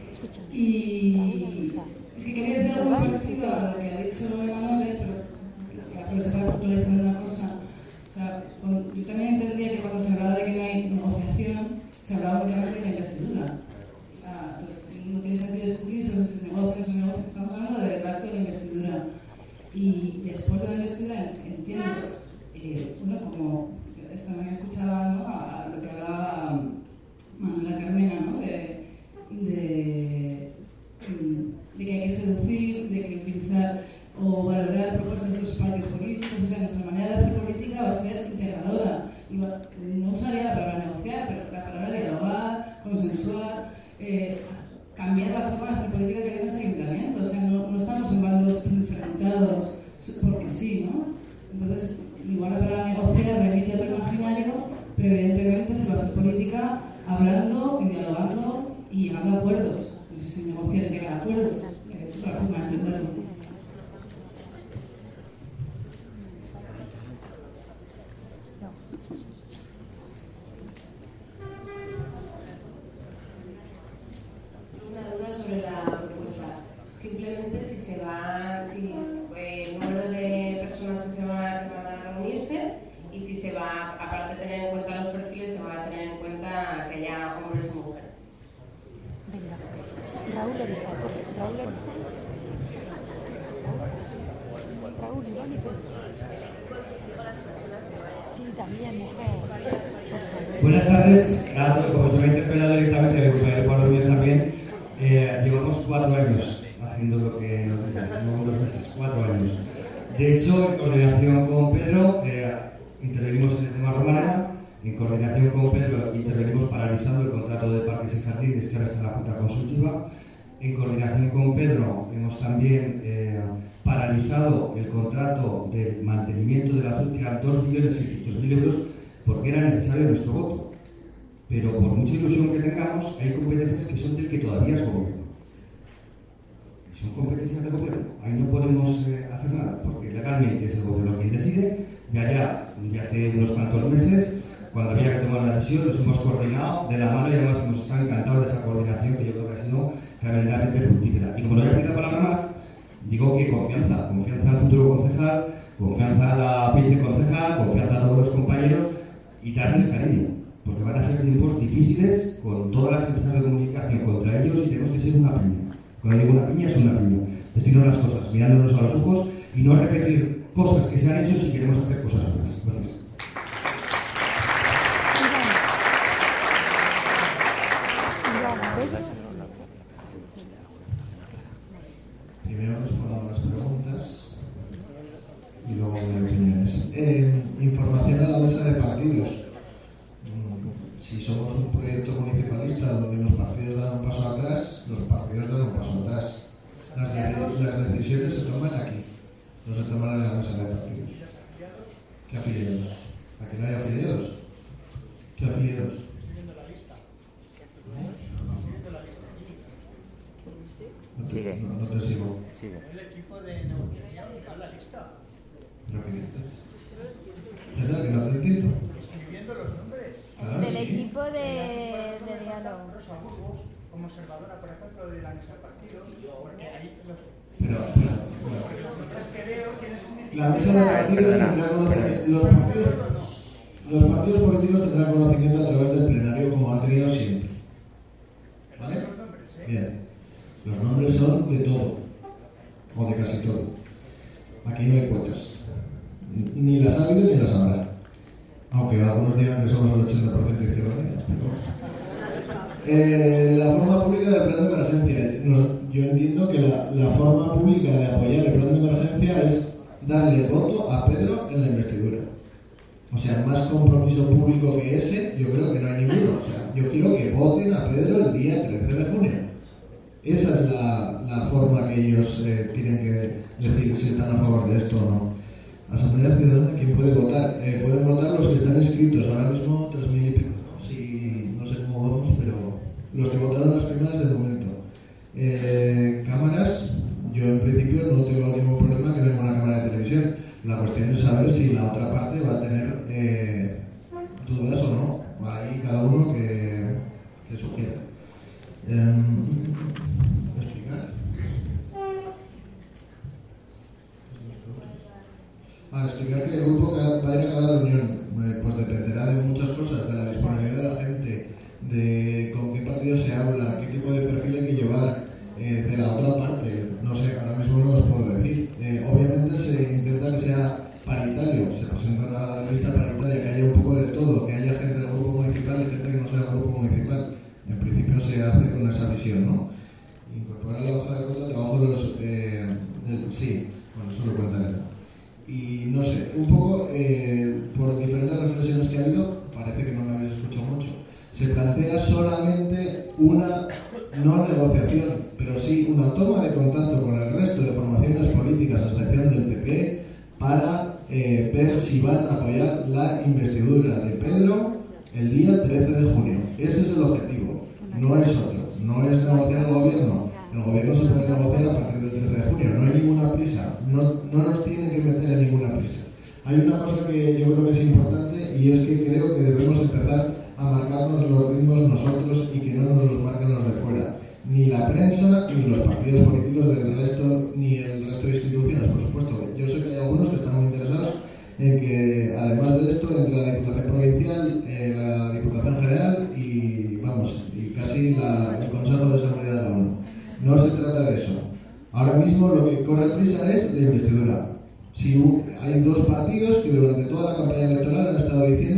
Y es que quería decir algo parecido a lo que ha dicho Emanuele, pero pero se va puntualizando una cosa. O sea, con, yo también entendía que cuando se hablaba de que no hay negociación, se hablaba únicamente de la investidura. Ah, entonces, no tiene sentido discutir sobre si se negocia o no se negocia. Estamos hablando del acto de la investidura. Y después de la investidura, entiendo, eh, bueno, como esta mañana escuchaba, ¿no?, a lo que hablaba Manuela Carmena, ¿no?, de, de, de que hay que seducir, de que utilizar o valorar propuestas de los partidos políticos. O sea, nuestra manera de hacer política va a ser integradora. Y va, no usaría la palabra negociar, pero la palabra dialogar, consensuar, eh, cambiar la forma de hacer política que hay en este ayuntamiento. O sea, no, no estamos en bandos enfrentados porque sí, ¿no? Entonces, igual la palabra negociar remite a otro imaginario, pero evidentemente se va a hacer política hablando y dialogando y llegando a acuerdos. No sé si negociar es llegar a acuerdos. Es otra forma de entenderlo. Sobre la propuesta, simplemente si se va, si el número de personas que se van, que van a reunirse y si se va, aparte de tener en cuenta los perfiles, se va a tener en cuenta que haya hombres y mujeres. Venga, Raúl Ariza, Raúl Ariza. Raúl, Iván y Pedro. Sí, también, mujer. Buenas tardes, claro, como se me ha interpelado directamente, el compañero Pablo Núñez también, eh, llevamos cuatro años haciendo lo que nos decías, no unos meses, cuatro años. De hecho, en coordinación con Pedro, eh, intervenimos en el tema Romareda, en coordinación con Pedro intervenimos paralizando el contrato de parques y jardines, que ahora está en la Junta Consultiva. En coordinación con Pedro hemos también eh, paralizado el contrato de mantenimiento del azul, que eran dos millones seiscientos mil euros, porque era necesario nuestro voto. Pero por mucha ilusión que tengamos, hay competencias que son del que todavía es gobierno. Son competencias del gobierno. Ahí no podemos eh, hacer nada, porque legalmente es el gobierno quien decide. De allá, de hace unos cuantos meses, cuando había que tomar una decisión, nos hemos coordinado de la mano y además hemos estado encantados de esa coordinación que yo creo que ha sido tremendamente fructífera. Y como no voy a pedir la palabra más, digo que confianza, confianza al futuro concejal, confianza a la viceconcejal, confianza a todos los compañeros y darles cariño, porque van a ser tiempos difíciles con todas las empresas de comunicación contra ellos y tenemos que ser una piña. Cuando digo una piña, es una piña. Decirnos las cosas, mirándonos a los ojos y no repetir cosas que se han hecho si queremos hacer cosas buenas. Gracias. Primero respondo a las preguntas y luego doy opiniones. Eh, información a la mesa de partidos. Mm, si somos un proyecto municipalista donde los partidos dan un paso atrás, los partidos dan un paso atrás. Las, de, las decisiones se toman aquí, no se toman en la mesa de partidos. ¿Qué afiliados? ¿A que no hay afiliados? ¿Qué afiliados? No te, Sigue. no, no te sigo. Sigue. El equipo de negociación está la lista. ¿Pero qué dices? ¿Es el que no te entiendo? Escribiendo los nombres. Claro, Del sí. equipo de, de diálogo. Rosa Burgos, como observadora, por ejemplo, de la mesa de partidos, porque ahí los... Pero, pero, Porque los nombres que veo tienen significado. la mesa de partidos tendrá conocimiento. Los partidos, los partidos políticos tendrán conocimiento a través del plenario, como han tenido siempre. ¿Vale? Bien. Los nombres son de todo, o de casi todo. Aquí no hay cuotas. Ni las ha habido ni las habrá. Aunque algunos digan que somos el ochenta por ciento de izquierda. Eh, la forma pública del plan de emergencia. No, yo entiendo que la, la forma pública de apoyar el plan de emergencia es darle voto a Pedro en la investidura. O sea, más compromiso público que ese, yo creo que no hay ninguno. O sea, yo quiero que voten a Pedro el día trece de junio. Esa es la, la forma que ellos eh, tienen que decir si están a favor de esto o no. Asamblea Ciudadana, ¿quién puede votar? Eh, pueden votar los que están inscritos, ahora mismo tres mil y pico. Si, no sé cómo vamos, pero los que votaron las primeras de momento. Eh, cámaras, yo en principio no tengo ningún problema que venga una cámara de televisión. La cuestión es saber si la otra parte va a tener eh, dudas o no. Ahí cada uno que, que sugiera. Eh, ¿Explicar? Ah, explicar que el grupo va a ir a cada reunión. Eh, pues dependerá de muchas cosas, de la disponibilidad de la gente, de con qué partido se habla, qué tipo de perfil hay que llevar, eh, de la otra parte. No sé, ahora mismo no os puedo decir. Eh, obviamente se intenta que sea paritario, se presenta una lista paritaria, que haya un poco de todo, que haya gente del grupo municipal y gente que no sea del grupo municipal. En principio se hace con esa visión, ¿no? Incorporar la hoja de ruta debajo de los... Eh, del, sí, bueno, eso lo cuentan. Y no sé, un poco, eh, por diferentes reflexiones que ha habido, parece que no me habéis escuchado mucho, se plantea solamente una no negociación, pero sí una toma de contacto con el resto de formaciones políticas, a excepción del P P, para eh, ver si van a apoyar la investidura de Pedro el día trece de junio. Ese es el objetivo, no es otro, no es negociar el gobierno. El gobierno se puede negociar a partir del trece de junio, no hay ninguna prisa, no, no nos tienen que meter en ninguna prisa. Hay una cosa que yo creo que es importante y es que creo que debemos empezar a marcarnos los ritmos nosotros y que no nos los marquen los de fuera. Ni la prensa, ni los partidos políticos del resto, ni el resto de instituciones, por supuesto. Yo sé que hay algunos que están muy interesados en que, además de esto, entre la Diputación Provincial, eh, la Diputación General y, vamos, y casi la, el Consejo de Seguridad de la ONU. No se trata de eso. Ahora mismo lo que corre prisa es la investidura. Si hay dos partidos que durante toda la campaña electoral han estado diciendo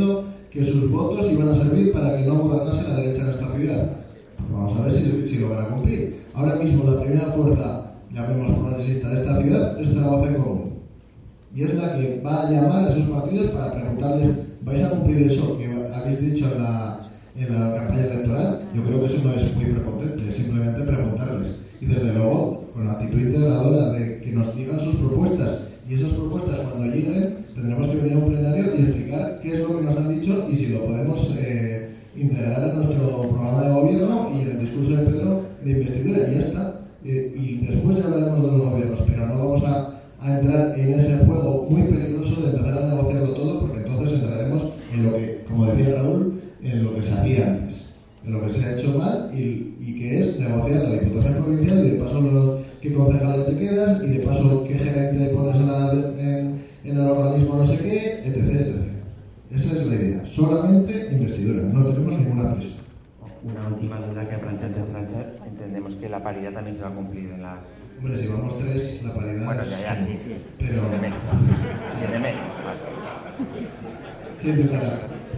que sus votos iban a servir para que no gobernase la derecha en esta ciudad. Pues vamos a ver si, si lo van a cumplir. Ahora mismo la primera fuerza, llamemos progresista, de esta ciudad es Zaragoza en Común. Y es la que va a llamar a esos partidos para preguntarles, ¿vais a cumplir eso que habéis dicho en la, en la campaña electoral? Yo creo que eso no es muy prepotente, es simplemente preguntarles. Y desde luego, con la actitud integradora de que nos digan sus propuestas. Y esas propuestas, cuando lleguen, tendremos que venir a un plenario y explicar qué es lo que nos han dicho y si lo podemos eh, integrar en nuestro programa de gobierno y en el discurso de Pedro de investidura. Y ya está. Eh, y después ya hablaremos de los gobiernos, pero no vamos a a entrar en ese juego muy peligroso de empezar a negociarlo todo, porque entonces entraremos en lo que, como decía Raúl, en lo que se hacía antes, en lo que se ha hecho mal y, y que es negociar la Diputación Provincial y de paso los, qué concejales te quedas y de paso qué gerente pones en, la, en, en el organismo no sé qué, etcétera, etcétera. Esa es la idea, solamente investidura, no tenemos ninguna prisa. Una última duda que plantea antes de lanzar, entendemos que la paridad también se va a cumplir en las... Hombre, si vamos tres, la paridad... Bueno, ya, ya, sí, sí. Pero... Siete menos. Siete menos. Siete menos.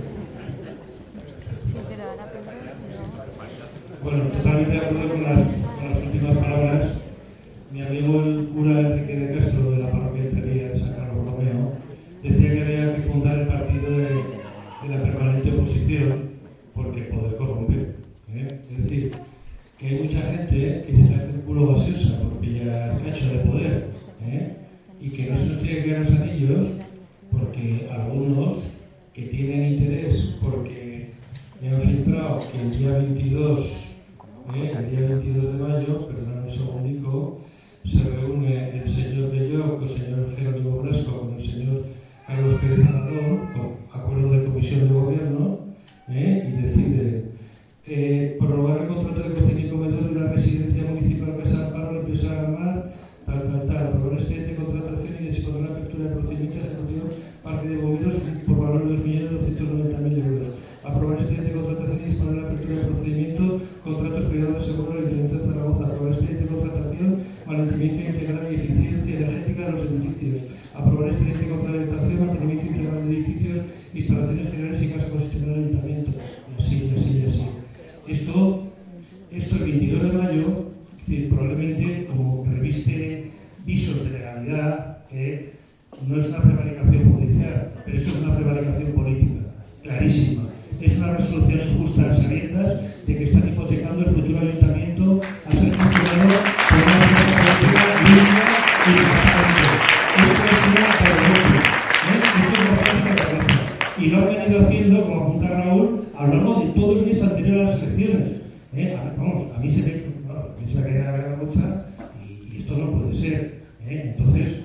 Bueno, totalmente de acuerdo con las, con las últimas palabras. Mi amigo el cura Enrique de Castro, de la parroquia de Tería de San Carlos Romeo, decía que había que fundar el partido de, de la permanente oposición porque el poder corrompe. ¿eh? Es decir, que hay mucha gente que se le hace el culo gaseosa por pillar cacho de poder, ¿eh? y que no se nos tiene que quedar los anillos porque algunos que tienen interés, porque me han filtrado que el día veintidós, ¿eh? el día veintidós de mayo, perdón un segundico, se reúne el señor Belloc, el señor Jerónimo Blasco con el señor Carlos Pérez Aradón, con acuerdo de comisión de gobierno, ¿eh? y decide Eh, prorrogar el contrato de cocina y comedor de la residencia municipal Casa Amparo, empresa Armar, tal, tal, tal, aprobar expediente de contratación y disponer la apertura de procedimiento de ejecución parque de bomberos por valor de dos millones doscientos noventa mil euros, aprobar expediente de contratación y disponer la apertura de procedimiento, contratos privados de seguro del Ayuntamiento de Zaragoza, aprobar expediente de contratación, mantenimiento integral y eficiencia energética de los edificios, aprobar expediente de contratación, mantenimiento integral de edificios, instalaciones generales y gas ecosistema del Ayuntamiento, y así, y así, y así. Esto, esto el veintidós de mayo, es decir, probablemente como reviste visos de legalidad, eh, no es una prevaricación judicial, pero esto es una prevaricación política, clarísima. Es una resolución injusta a sabiendas de que están hipotecando el futuro ayuntamiento a ser gestionado por una política limpia y transparente. Esto es una vergüenza. ¿eh? Esto es una vergüenza. Y lo han venido haciendo, como apunta Raúl, a lo largo de todo el mes anterior a las elecciones. ¿eh? A, vamos, a mí se me, bueno, a mí se me queda la vergüenza y, y esto no puede ser. ¿eh? Entonces,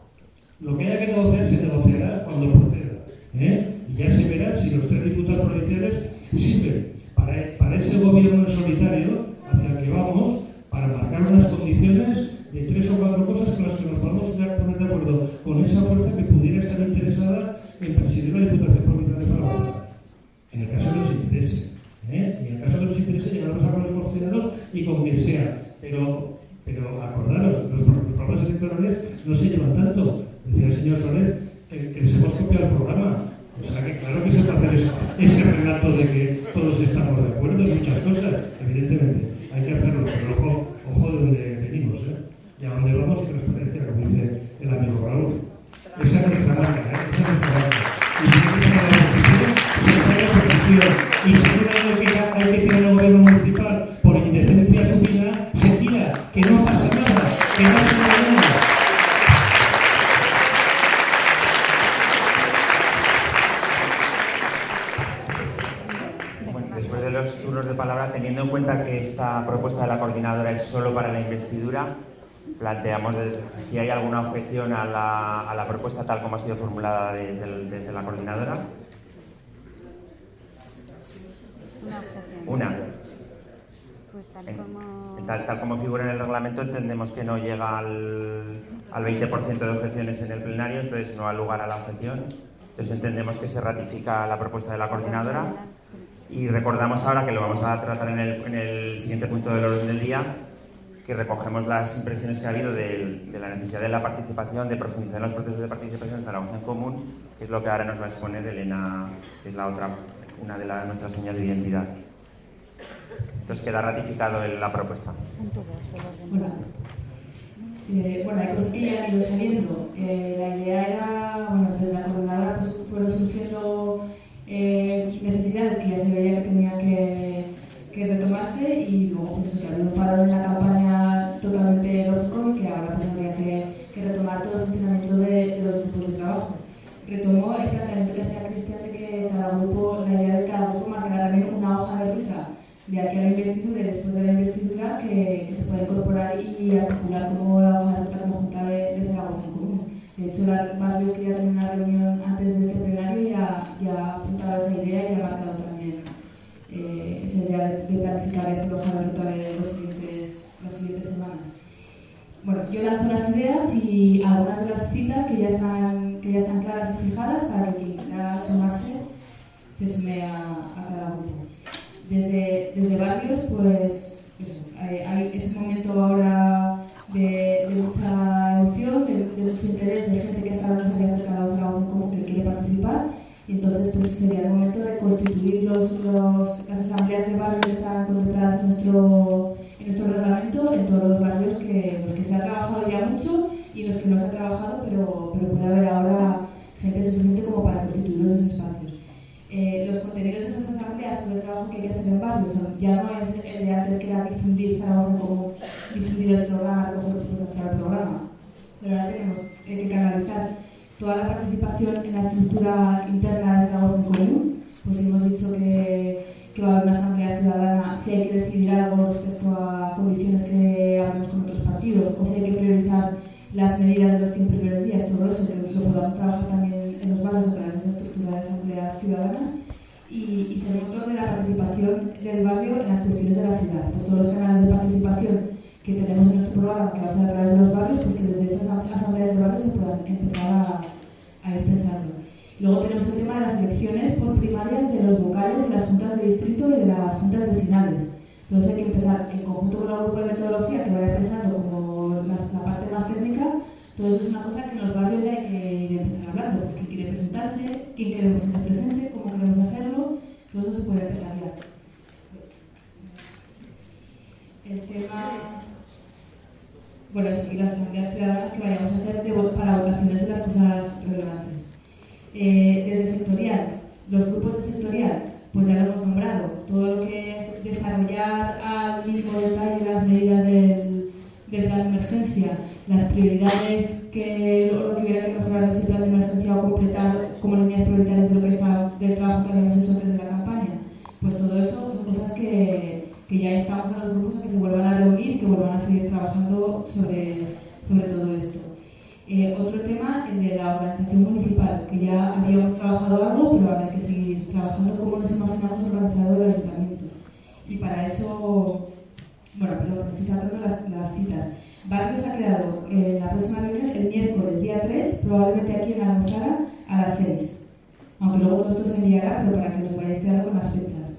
lo que haya que negociar se negociará cuando proceda. ¿eh? Y ya se verá si los tres diputados provinciales sirven para, para ese gobierno en solitario hacia el que vamos, para marcar unas condiciones de tres o cuatro cosas con las que nos podamos poner de acuerdo con esa fuerza que pudiera estar interesada en presidir la Diputación Provincial de Zaragoza. En el caso que nos interese. ¿eh? Y en el caso que nos interese, llegaremos a acuerdos considerados y con quien sea. Pero, pero acordaros, los, los programas electorales no se llevan tanto. Decía el señor Soler que, que les hemos copiado el programa. O sea que claro que se puede hacer ese relato de que todos estamos de acuerdo en muchas cosas, evidentemente. Hay que hacerlo, pero ojo, ojo de donde venimos, ¿eh? Y a dónde vamos y transparencia, como dice el amigo Raúl. Esa es nuestra marca, ¿eh? Esa es nuestra marca. Y si hay que tener la oposición, se trae la oposición. Y si hay que, hay que tirar el gobierno municipal por indecencia supina, se tira, que no pasa nada, que no se nada. Después de los turnos de palabra, teniendo en cuenta que esta propuesta de la coordinadora es solo para la investidura, planteamos de, si hay alguna objeción a la, a la propuesta tal como ha sido formulada desde de, de la coordinadora. Una objeción. Una. Pues tal como... Tal, tal como figura en el reglamento, entendemos que no llega al, al veinte por ciento de objeciones en el plenario, entonces no ha lugar a la objeción. Entonces entendemos que se ratifica la propuesta de la coordinadora. Y recordamos ahora que lo vamos a tratar en el, en el siguiente punto del orden del día, que recogemos las impresiones que ha habido de, de la necesidad de la participación, de profundizar en los procesos de participación en Zaragoza en Común, que es lo que ahora nos va a exponer Elena, que es la otra, una de las, nuestras señas de identidad. Entonces queda ratificado en la propuesta. Bueno, eh, bueno, hay cosas que ya han ido saliendo. Eh, la idea era, bueno, desde la coordinadora pues, fueron surgiendo eh, necesidades que ya se veía que tenían que, que retomarse y luego pues eso, que había un paro en la campaña totalmente lógico y que ahora pues habría que, que retomar todo el funcionamiento de, de los grupos de trabajo. Retomó el planteamiento que hacía Cristian de que cada grupo, la idea de que cada grupo marcara también una hoja de ruta de aquí a la investidura y después de la investidura que, que se puede incorporar y articular como la hoja de ruta conjunta de, de Zaragoza en Común. De hecho, los barrios que ya tenían una reunión antes de este plenario ya, ya ha apuntado esa idea y ha marcado también eh, esa idea de, de planificar la hoja de ruta de los siguientes, las siguientes semanas. Bueno, yo lanzo las ideas y algunas de las citas que ya están, que ya están claras y fijadas para que quien quiera sumarse se sume a, a cada grupo. Desde, desde barrios, pues eso, hay, hay ese momento ahora de, de mucha emoción, de, de mucho interés de gente que hasta ahora no se había acercado a Zaragoza en Común que quiere participar y entonces pues sería el momento de constituir los, los, las asambleas de barrio que están contempladas en nuestro, en nuestro reglamento en todos los barrios que, los que se ha trabajado ya mucho y los que no se ha trabajado, pero, pero puede haber ahora gente suficiente como para constituir esos espacios. Eh, los contenidos de esas asambleas sobre el trabajo que hay que hacer en barrios ya no es el de antes que era difundir Zaragoza como difundir el programa, recoger propuestas para el programa, pero ahora tenemos eh, que canalizar toda la participación en la estructura interna de Zaragoza en Común. Pues hemos dicho que, que va a haber una asamblea ciudadana si hay que decidir algo respecto a condiciones que hablemos con otros partidos o si hay que priorizar las medidas de los cien primeros días, todo eso que lo podamos trabajar también en los barrios a través de esa estructura de asambleas ciudadanas y, y ser motor de la participación del barrio en las cuestiones de la ciudad. Pues todos los canales de participación que tenemos en nuestro programa, que va a ser a través de los barrios, pues que desde esas asambleas de barrios se puedan empezar a, a ir pensando. Luego tenemos el tema de las elecciones por primarias de los vocales de las juntas de distrito y de las juntas vecinales. Entonces hay que empezar en conjunto con el grupo de metodología que vaya pensando como la, la parte más técnica. Todo eso es una cosa que en los barrios ya hay que ir empezar hablando, pues quién quiere presentarse, quién queremos que se presente, cómo queremos hacerlo, todo eso se puede empezar ya. El tema, bueno, eso, y las asambleas ciudadanas que vayamos a hacer de, para votaciones de las cosas relevantes. Eh, desde sectorial, los grupos de sectorial, pues ya lo hemos nombrado, todo lo que es desarrollar al mínimo detalle las medidas del, del plan de emergencia, las prioridades que lo que hubiera que mejorar ese plan de emergencia o completar como líneas prioritarias de lo que está, del trabajo que habíamos hecho antes de la campaña, pues todo eso son cosas que, que ya estamos en los grupos a que se vuelvan a reunir y que vuelvan a seguir trabajando sobre, sobre todo esto. Eh, otro tema, el de la organización municipal, que ya habíamos trabajado algo, pero ahora hay que seguir trabajando como nos imaginamos organizado el ayuntamiento. Y para eso, bueno, perdón, estoy saltando las, las citas. Barrios ha quedado en la próxima reunión el miércoles, día tres, probablemente aquí en la Almozara, a las seis. Aunque luego todo esto se enviará, pero para que os vayáis quedando con las fechas.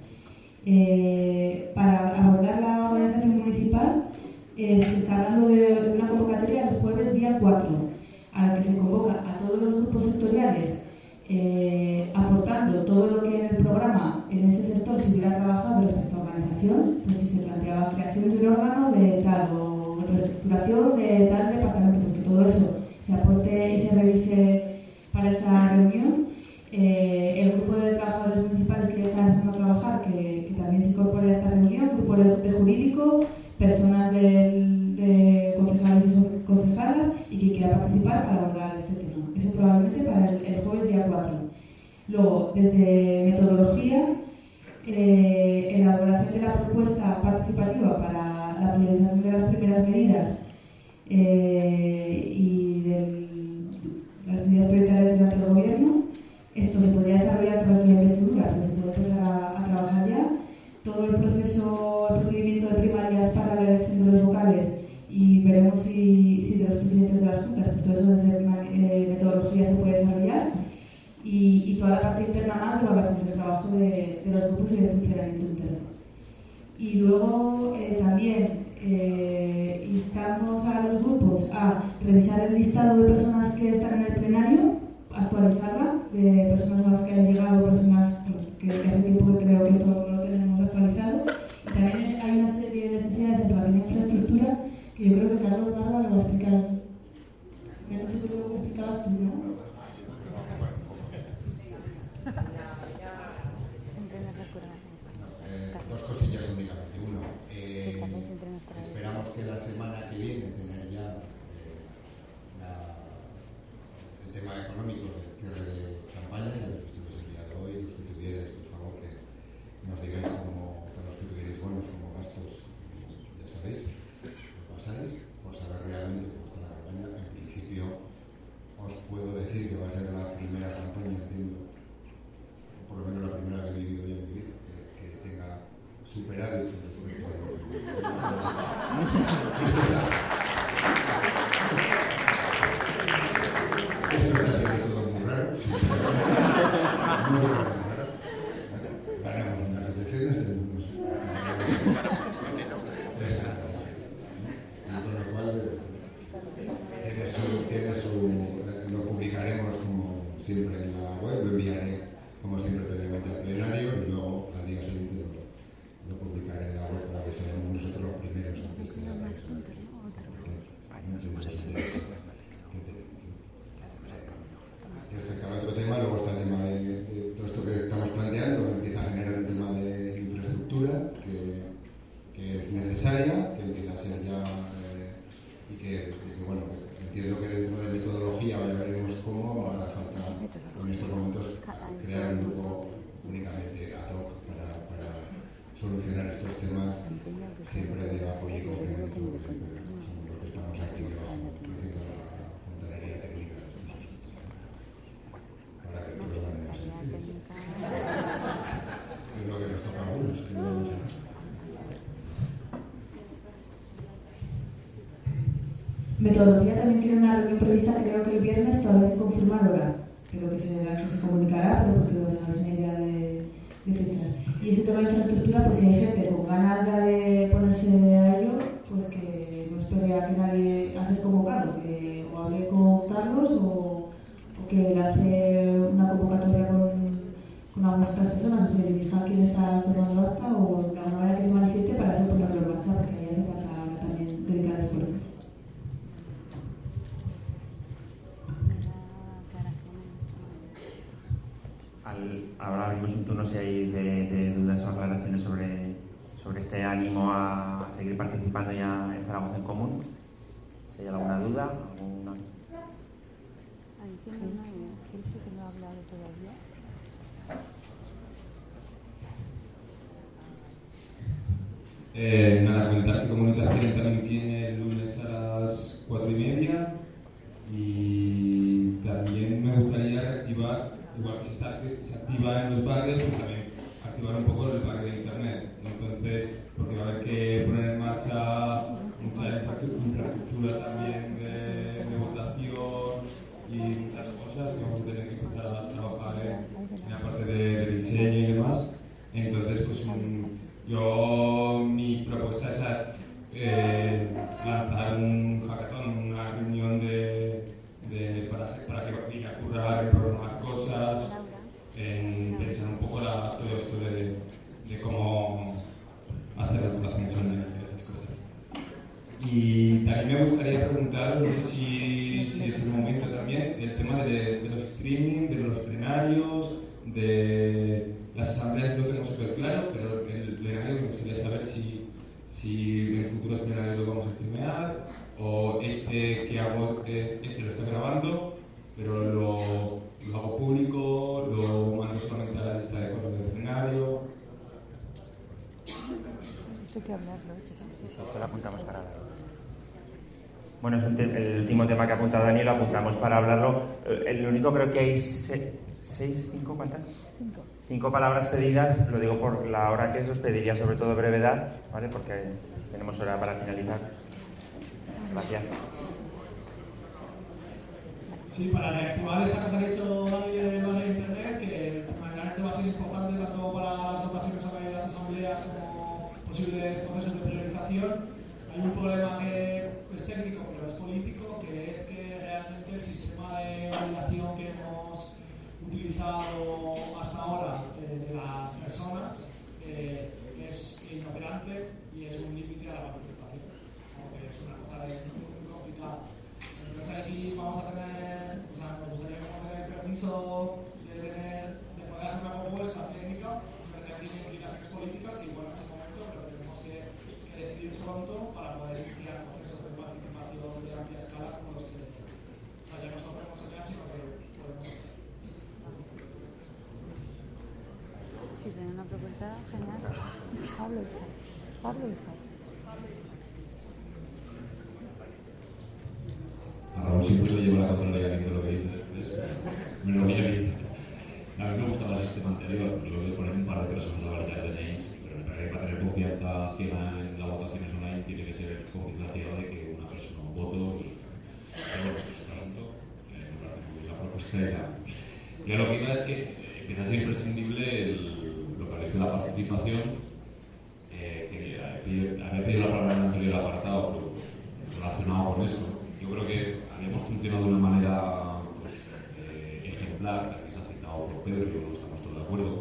Eh, para abordar la organización municipal, eh, se está hablando de, de una convocatoria el jueves, día cuatro, a la que se convoca a todos los grupos sectoriales, eh, aportando todo lo que en el programa, en ese sector, se hubiera trabajado respecto a organización, pues si se planteaba creación de un órgano de tal o reestructuración de tal departamento, pues que todo eso se aporte y se revise para esa reunión. Eh, el grupo de trabajadores municipales que ya están empezando a trabajar, que, que también se incorpore a esta reunión, grupo de, de jurídico, personas del, de concejales y concejalas y quien quiera participar para abordar este tema. Eso probablemente para el, el jueves día cuatro. Luego, desde metodología, eh, elaboración de la propuesta participativa para la priorización de las primeras medidas eh, y de las medidas prioritarias durante el gobierno. Esto se podría desarrollar a través de la investidura, pero se puede empezar a, a trabajar ya. Todo el proceso, el procedimiento de primarias para la elección de los vocales y veremos si, si de los presidentes de las juntas, pues todo eso desde eh, metodología se puede desarrollar y, y toda la parte interna más de evaluación del trabajo de, de los grupos y del funcionamiento interno. Y luego eh, también eh, instamos a los grupos a revisar el listado de personas que están en el plenario, actualizarla, de personas nuevas que han llegado, personas que, que hace tiempo que creo que esto no lo tenemos actualizado. Y también hay una serie de necesidades en relación a infraestructura que yo creo que Carlos Barba lo va a explicar. Me han dicho que luego explicabas tú, ¿no? Eh, dos cosillas únicamente. Uno, eh, esperamos que la semana que viene tener ya eh, la, el tema económico del cierre de campaña, y lo que estuvimos enviado hoy, los que tuvierais, por favor, que nos digáis cómo, con los que tuvierais buenos como gastos, ya sabéis, lo pasáis, por saber realmente cómo está la campaña. En principio, os puedo decir que va a ser la primera campaña, entiendo, por lo menos la primera que he vivido yo en mi vida, que, que tenga superávit respecto a lo que esto está siendo todo muy raro, sinceramente, muy raro, muy raro. Ganamos unas elecciones, tenemos exacto, y con lo cual tiene su, tiene su, lo publicaremos como siempre en la web, lo enviaré como siempre previamente al plenario y luego al día siguiente lo, lo publicaré en la web para que seamos nosotros los primeros antes que la prensa. Respecto al otro tema, luego está el tema de, de todo esto que estamos planteando, empieza a generar un tema de infraestructura que, que es necesaria, que empieza a ser ya eh, y que, que bueno, entiendo que dentro de metodología ya veremos cómo hará falta en estos momentos crear un grupo únicamente ad hoc para, para solucionar estos temas, siempre de apoyo y complemento, que siempre somos los que estamos aquí debajo haciendo la fontanería técnica de estos asuntos. Para que todos ganemos sentidos. Es lo que nos toca a algunos, que no vamos a... Metodología también tiene una reunión prevista, creo que el viernes, todavía se confirma la hora. Creo que se, que se comunicará, pero porque no sabéis una idea de, de fechas. Y este tema de infraestructura, pues si hay gente con ganas ya de ponerse a ello, pues que no espere a que nadie a ser convocado, que o hable con Carlos o, o que lance una convocatoria con, con algunas otras personas, o se dirija a quien está tomando acta o de alguna manera que se manifieste para eso ponerlo en marcha, porque ahí hace falta también dedicar esfuerzo. Ahora abrimos un turno si hay de, de dudas o aclaraciones sobre, sobre este ánimo a seguir participando ya en Zaragoza en Común. Si hay alguna duda, alguna... Ahí tiene una gente que no ha hablado todavía. Eh, nada, comentar que Comunicación también tiene el lunes a las cuatro y media y también me gustaría reactivar, igual que se, está, se activa en los barrios, pues también activar un poco el barrio de Internet. Entonces, porque va a haber que poner en marcha mucha infraestructura también de, de votación y muchas cosas que vamos a tener que empezar a trabajar en, en la parte de, de diseño y demás. Entonces, pues un, yo, mi propuesta es a, eh, lanzar un hackathon, una reunión de, de, para, para que vaya a currar, en programar cosas, en pensar un poco la, todo esto de, de cómo hacer las votaciones online de estas cosas. Y también me gustaría preguntar, no sé si, si es el momento también, el tema de, de los streaming, de los plenarios, de las asambleas lo tenemos súper claro, pero el plenario me gustaría saber si, si en futuros plenarios lo vamos a streamear o este que hago, este lo estoy grabando, pero lo, lo hago público, lo mando solamente a la lista de cosas del plenario. Esto hay que hablarlo. Sí, esto lo apuntamos para hablarlo. Bueno, es un el último tema que ha apuntado Dani, lo apuntamos para hablarlo. El único, creo que hay se seis, cinco, ¿cuántas? Cinco. Cinco palabras pedidas, lo digo por la hora que es, os pediría sobre todo brevedad, ¿vale? Porque tenemos hora para finalizar. Gracias. Sí, para reactivar esta cosa que ha dicho Dani del barrio de Internet, que fundamentalmente va a ser importante tanto para las votaciones a las asambleas como posibles procesos de priorización. Hay de, tener, de poder hacer una propuesta técnica, pero que tiene implicaciones políticas que igual en ese momento, pero tenemos que, que decidir pronto para poder iniciar procesos de participación de amplia escala como los que, o sea, ya no solo podemos hacer, sino que podemos hacer. Sí, tiene una propuesta genial. Pablo, hija. Pablo, hija. A Raúl siempre le llevo la contraria de lo que dice. Menos lo que ella dice. A mí me gustaba el sistema anterior. Yo voy a poner un par de personas a la variedad de James, pero me parece que para tener confianza ciega en las votaciones online tiene que ser confianza ciega de que una persona un voto y. Pero bueno, esto es un asunto. Eh, me parece que la propuesta era. Y a lo que iba es que empieza a ser imprescindible el, lo que habéis de la participación. Eh, que había pedido la palabra en el anterior apartado relacionado con esto. Yo creo que habíamos funcionado de una manera pues, eh, ejemplar, que se ha citado por Pedro, yo no estamos todos de acuerdo,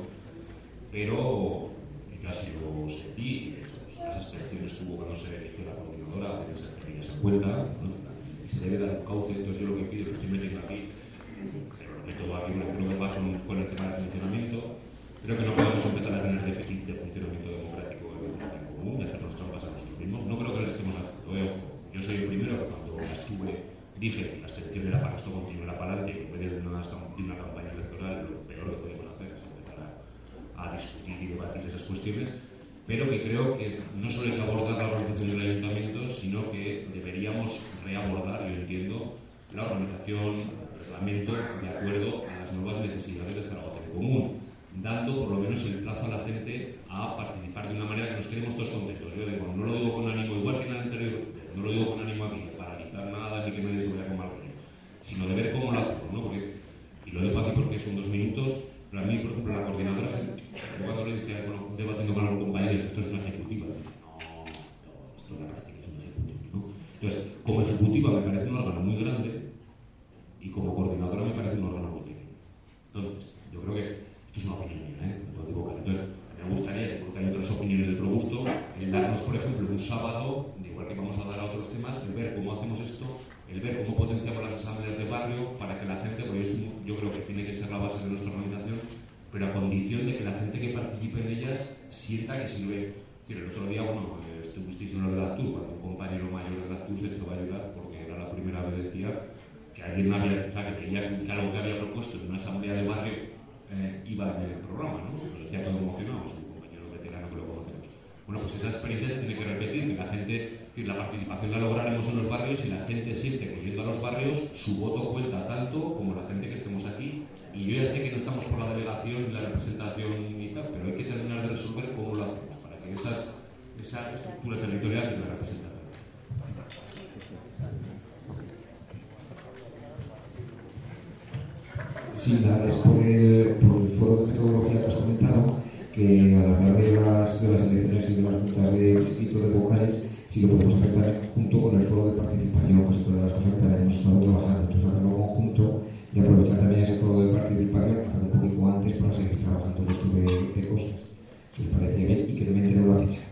pero yo así lo sentí, de hecho, pues, las excepciones que hubo que no se eligió la coordinadora, deben ser tenidas en cuenta, ¿no? Y se debe dar un cauce. Entonces yo lo que pido, que estoy metiendo aquí, pero lo meto aquí, creo que va con, con el tema de funcionamiento, creo que no podemos empezar a tener déficit de funcionamiento democrático en común, de hacernos trampas a nosotros mismos. No creo que les estemos haciendo, ojo, yo soy el primero que cuando estuve dije que la abstención era para que esto continuara para adelante, y en vez de una, de una campaña electoral lo peor que podemos hacer es empezar a, a discutir y debatir esas cuestiones, pero que creo que no solo hay que abordar la organización del ayuntamiento, sino que deberíamos reabordar, yo entiendo, la organización, el reglamento de acuerdo a las nuevas necesidades de Zaragoza en común, dando por lo menos el plazo a la gente a participar de una manera que nos quedemos todos contentos. Yo digo, no lo digo con ánimo, igual que en el anterior, no lo digo con ánimo aquí, de paralizar nada ni que nadie se vaya con mal rollo, sino de ver cómo lo hacemos, ¿no? Porque, y lo dejo aquí porque son dos minutos, pero a mí, por ejemplo, la coordinadora, cuando le decía, bueno, debatiendo con algún compañero, esto es una ejecutiva. No, no, esto en la práctica es una ejecutiva, ¿no? Entonces, como ejecutiva me parece un órgano muy grande y como coordinadora me parece un órgano muy pequeño. Entonces, yo creo que esto es una opinión mía, ¿eh? No puedo equivocar. Entonces, me gustaría, seguro que hay otras opiniones de otro gusto, el darnos, por ejemplo, un sábado, igual que vamos a dar a otros temas, el ver cómo hacemos esto, el ver cómo potenciamos las asambleas de barrio para que la gente, porque esto yo creo que tiene que ser la base de nuestra organización, pero a condición de que la gente que participe en ellas sienta que sirve. El otro día, bueno, estuvisteis en lo de la Actur, cuando un compañero mayor de la Actur se echó a ayudar, porque era la primera vez decía que alguien había, o sea, que veía que algo que había propuesto en una asamblea de barrio eh, iba en el programa, ¿no? Lo decía todo emocionado, su compañero veterano que lo conocemos. Bueno, pues esa experiencia se tiene que repetir, que la gente, que la participación la lograremos en los barrios y la gente siente que yendo a los barrios su voto cuenta tanto como la gente que estemos aquí. Y yo ya sé que no estamos por la delegación y la representación y tal, pero hay que terminar de resolver cómo lo hacemos para que esas, esa estructura territorial tenga representación. Sí, nada, es por el, por el foro de metodología que has comentado, que al hablar de las, de las elecciones y de las juntas de distrito de vocales, sí lo podemos hacer también junto con el foro de participación, que es una de las cosas que también hemos estado trabajando. Entonces, hacerlo conjunto y aprovechar también ese foro de participación, hacerlo un poquito antes para seguir trabajando en esto de, de cosas. Si os parece bien, y que me entero la fecha.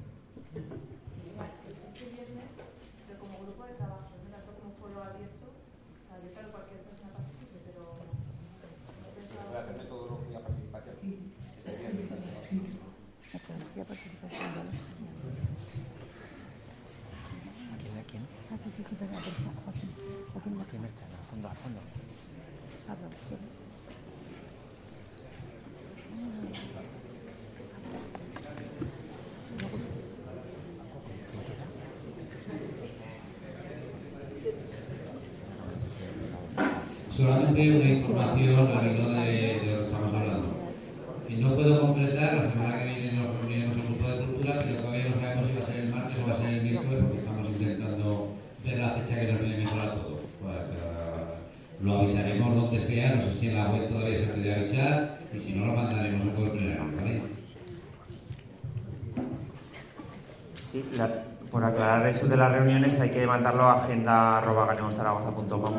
Solamente una información al hilo de, de lo que estamos hablando. Y no puedo completar, la semana que viene nos reuniremos en el grupo de cultura, pero todavía no sabemos si va a ser el martes o va a ser el miércoles, porque estamos intentando ver la fecha que nos viene mejor a todos. Lo avisaremos donde sea, no sé si en la web todavía se puede avisar, y si no lo mandaremos a todo el plenario, ¿vale? Sí, la, por aclarar eso de las reuniones hay que mandarlo a agenda arroba ganemos zaragoza punto com.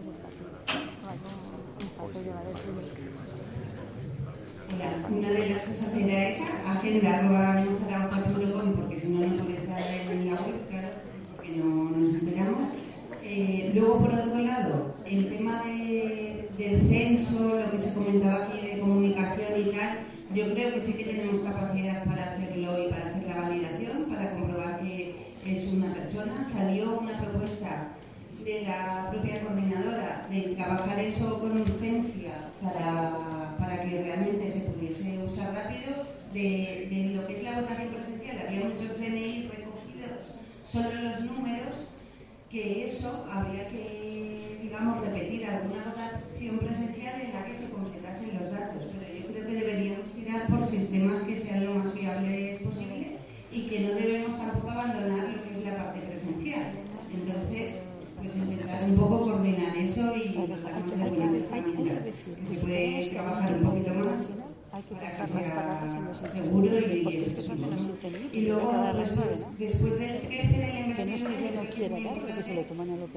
Una de las esa será esa, agenda arroba zaragoza punto com, porque si no, no puede estar en la web, claro, porque no nos enteramos. Eh, luego, por otro lado, el tema de, del censo, lo que se comentaba aquí de comunicación y tal, yo creo que sí que tenemos capacidad para hacerlo y para hacer la validación, para comprobar que es una persona. Salió una propuesta de la propia coordinadora de trabajar eso con urgencia para, para que realmente se pudiese usar rápido. De, de lo que es la votación presencial, había muchos D N I recogidos, solo los números, que eso habría que, digamos, repetir alguna votación presencial en la que se completasen los datos, pero yo creo que deberíamos tirar por sistemas que sean lo más fiables posible y que no debemos tampoco abandonar lo que es la parte presencial. Entonces, pues intentar un poco coordinar eso y dotarnos de algunas herramientas, que se puede trabajar un poquito más para que sea seguro y efectivo, ¿no? Y luego, después, después del trece de la investigación, creo que es muy importante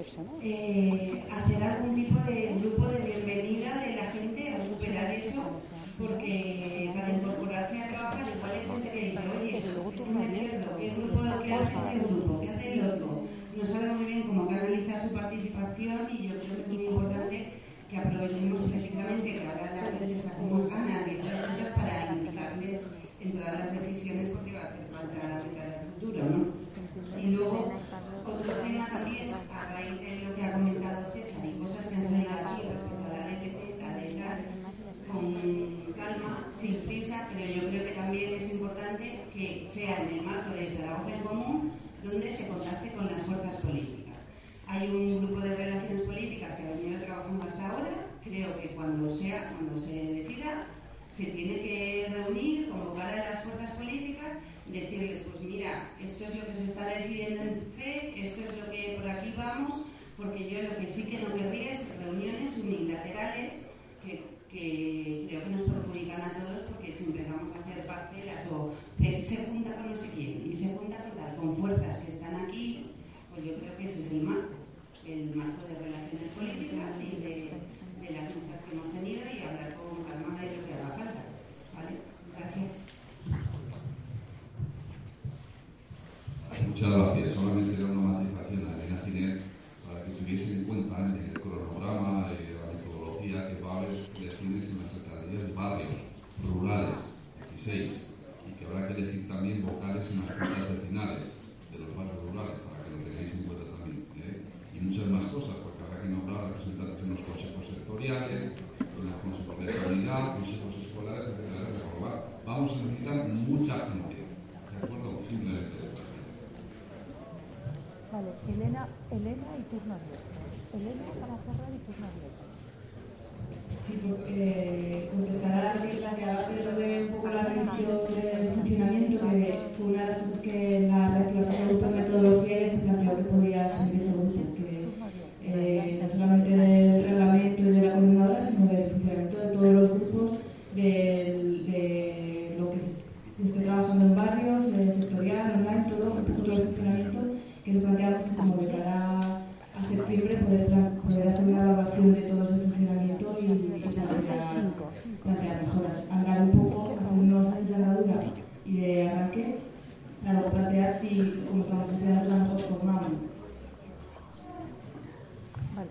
eh, hacer algún tipo de grupo de bienvenida de la gente a recuperar eso, porque para incorporarse a trabajar igual hay gente que dice, oye, es que me pierdo, ¿qué grupo, qué hace este grupo? ¿Qué hace el otro? No sabe muy bien cómo canalizar su participación y yo creo que es muy importante que aprovechemos precisamente que ahora la gente está con más ganas y estas cosas para implicarles en todas las decisiones, porque va a hacer falta de cara al futuro, ¿no? Y luego, otro tema también, a raíz de lo que ha comentado César y cosas que han salido aquí respecto a la D P T, la de tal, con calma, sin prisa, pero yo creo que también es importante que sea en el marco de Zaragoza en Común, donde se contacte con las fuerzas políticas. Hay un grupo de relaciones políticas que ha venido trabajando hasta ahora. Creo que cuando sea, cuando se decida, se tiene que reunir, convocar a las fuerzas políticas, decirles, pues mira, esto es lo que se está decidiendo en C, esto es lo que por aquí vamos, porque yo lo que sí que no querría es reuniones unilaterales que, que creo que nos perjudican a todos, porque si empezamos a hacer parcelas o se junta con no sé quién y se junta con tal, con fuerzas que están aquí, pues yo creo que ese es el marco, el marco de relaciones políticas y de, de las mesas que hemos tenido y hablar con calma de lo que haga falta. ¿Vale? Gracias. Muchas gracias. Solamente era una matización a Elena Giner para que tuviese en cuenta en el cronograma y la metodología que va a haber elecciones en las alcaldías de barrios rurales, dieciséis, y que habrá que elegir también vocales en las juntas vecinales de los barrios rurales, para que lo tengáis en cuenta también, ¿eh? Y muchas más cosas, porque habrá que nombrar representantes en los consejos sectoriales, en los consejos de sanidad, consejos escolares, etcétera, etcétera. Vamos a necesitar mucha gente, ¿de acuerdo? Simplemente. Vale, Elena, Elena y turno abierto. Elena para cerrar y turno abierto. Sí, eh, contestará a la que habla de un poco la revisión del funcionamiento, que fue una de las cosas que en la reactivación del grupo de metodología se planteó que podía asumir ese grupo, que eh, no solamente del reglamento y de la coordinadora, sino del funcionamiento de todos los grupos, de, de lo que se esté trabajando en barrios, eh, sectorial, online, todo, un poco todo el funcionamiento, que se planteamos que como de cara a septiembre poder, poder hacer una evaluación de todo ese funcionamiento y, y plantear, plantear mejoras. Hablar un poco, hacer unos meses de andadura y de arranque, para luego plantear si, como estamos funcionando, es la mejor forma. Vale.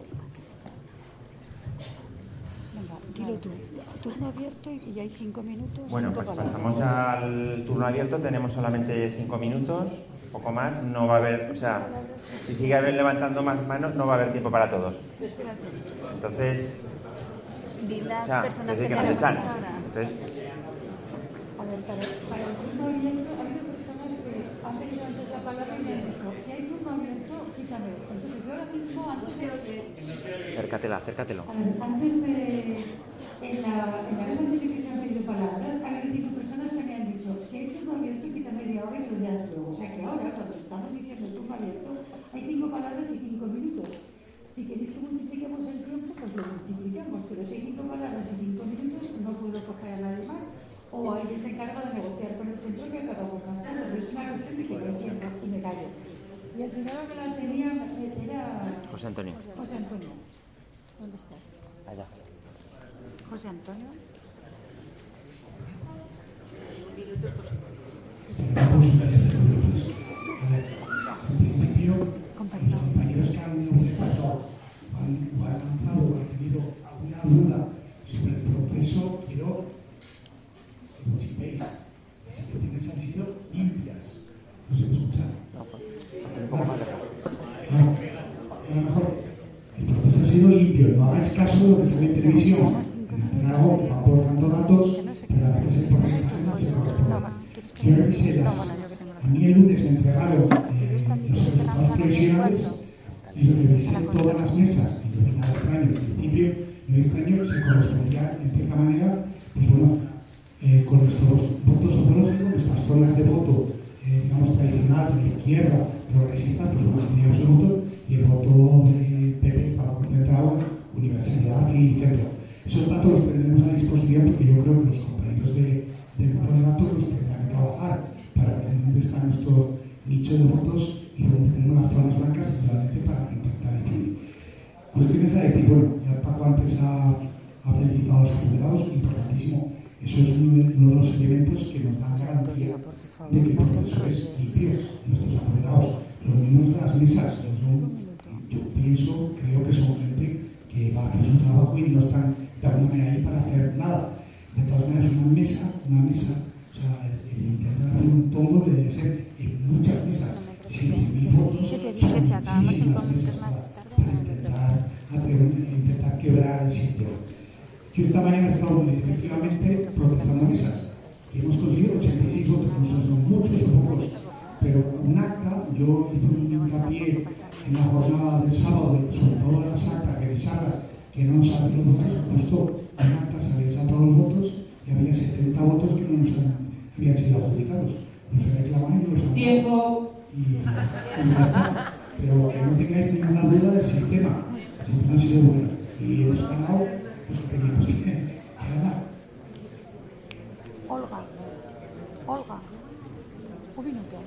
Venga, dilo tú. Turno abierto y hay cinco minutos. Bueno, pues pasamos al turno abierto. Tenemos solamente cinco minutos. Poco más, no va a haber, o sea, si sigue levantando más manos, no va a haber tiempo para todos. Entonces, o sea, es decir, que nos echan. Entonces, a ver, para, para el turno abierto, hay dos personas que han tenido antes la palabra y me han dicho, si hay turno abierto, quítame. Entonces, yo ahora mismo, antes de... acércatela, acércatelo. A ver, antes de... En la, en la vez anterior que se han pedido palabras, ha habido cinco personas que me han dicho, si hay turno abierto, quita media hora y lo das luego. O sea que ahora, cuando estamos diciendo turno abierto, hay cinco palabras y cinco minutos. Si queréis que multipliquemos el tiempo, pues lo multiplicamos. Pero si hay cinco palabras y cinco minutos, no puedo coger a nadie más. O alguien se encarga de negociar con el centro que acabamos más tarde. Pero es una cuestión de que lo entiendo y me callo. Y el primero que la tenía era... José Antonio. José Antonio. ¿Dónde estás? Allá. José Antonio. posibilidad de cruces. En principio, los compañeros que han empezado o han, o han lanzado o han tenido alguna duda sobre el proceso, quiero que participéis. Las intervenciones han sido limpias. ¿No se me escucha? Ah, a lo mejor el proceso ha sido limpio. No hagáis caso de lo que se ve en televisión. En el Aragón van aportando datos, pero a veces el porcentaje no se corresponde. Quiero revisarlas. A mí el lunes me entregaron eh, los resultados provisionales y lo revisé todas las mesas. Y no vi nada extraño. En principio, lo extraño se correspondía, en cierta manera, pues bueno, eh, con nuestros votos sociológicos, nuestras zonas de voto, eh, digamos, tradicional, de izquierda, progresista, pues bueno, teníamos el voto y el voto de P P estaba concentrado en universidad y centro. Esos datos los tendremos a disposición porque yo creo que los compañeros de, del grupo de datos los tendrán que trabajar para ver dónde está nuestro nicho de votos y dónde tenemos las zonas blancas realmente para intentar decidir. Cuestiones a decir, bueno, ya Paco antes ha, ha felicitado a los apoderados, importantísimo. Eso es uno, uno de los elementos que nos dan garantía de que el proceso es limpio. Nuestros apoderados, los miembros de las mesas, son, yo pienso, creo que son gente que va a hacer su trabajo y no están de alguna manera ahí para hacer nada. De todas maneras, una mesa, una mesa, o sea, el, el intentar hacer un tomo debe ser en muchas mesas. siete mil votos son muchísimas mesas para, para intentar, hacer, intentar quebrar el sistema. Yo esta mañana he estado efectivamente protestando mesas y hemos conseguido ochenta y seis votos, no son muchos o pocos, pero un acta, yo hice un hincapié en la jornada del sábado, sobre todo de las actas revisadas, que no nos habían los votos, justo en actas se habían saltado los votos y había setenta votos que no nos habían sido adjudicados. No se reclamaban y no los han Tiempo. Y, y ya está. Pero que no tengáis ninguna duda del sistema. El sistema ha sido bueno y hemos ganado los que teníamos que, que ganar. Olga, Olga, un minuto.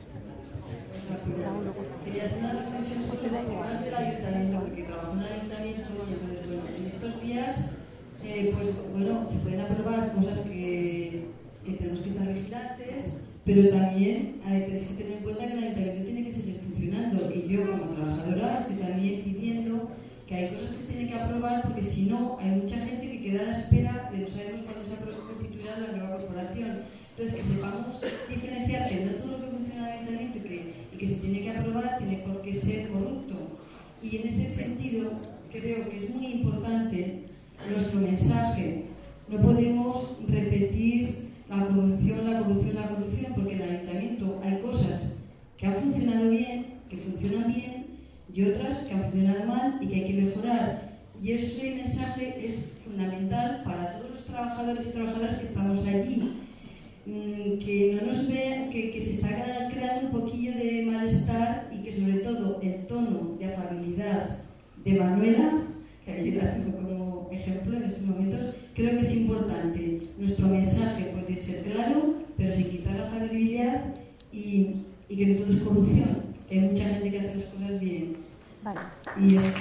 Quería hacer una reflexión sobre los temas del ayuntamiento, porque trabajo en el ayuntamiento, entonces, bueno, en estos días, eh, pues, bueno, se pueden aprobar cosas que, que tenemos que estar vigilantes, pero también eh, tenéis que tener en cuenta que el ayuntamiento tiene que seguir funcionando, y yo, como trabajadora, estoy también pidiendo que hay cosas que se tienen que aprobar, porque si no, hay mucha gente que queda a la espera de no sabemos cuándo se constituirá la nueva corporación. Entonces, que sepamos diferenciar que no todo lo que funciona en el ayuntamiento y que, y que se tiene que aprobar tiene por qué ser corrupto. Y en ese sentido, creo que es muy importante nuestro mensaje. No podemos repetir la corrupción, la corrupción, la corrupción, porque en el ayuntamiento hay cosas que han funcionado bien, que funcionan bien, y otras que han funcionado mal y que hay que mejorar. Y ese mensaje es fundamental para todos los trabajadores y trabajadoras que estamos allí. Que no nos vean, que, que se está creando un poquillo de malestar y que sobre todo el tono de afabilidad de Manuela, que yo la tengo como ejemplo en estos momentos, creo que es importante. Nuestro mensaje puede ser claro, pero sin quitar la afabilidad y, y que no todo es corrupción, que hay mucha gente que hace las cosas bien. Vale. Y es...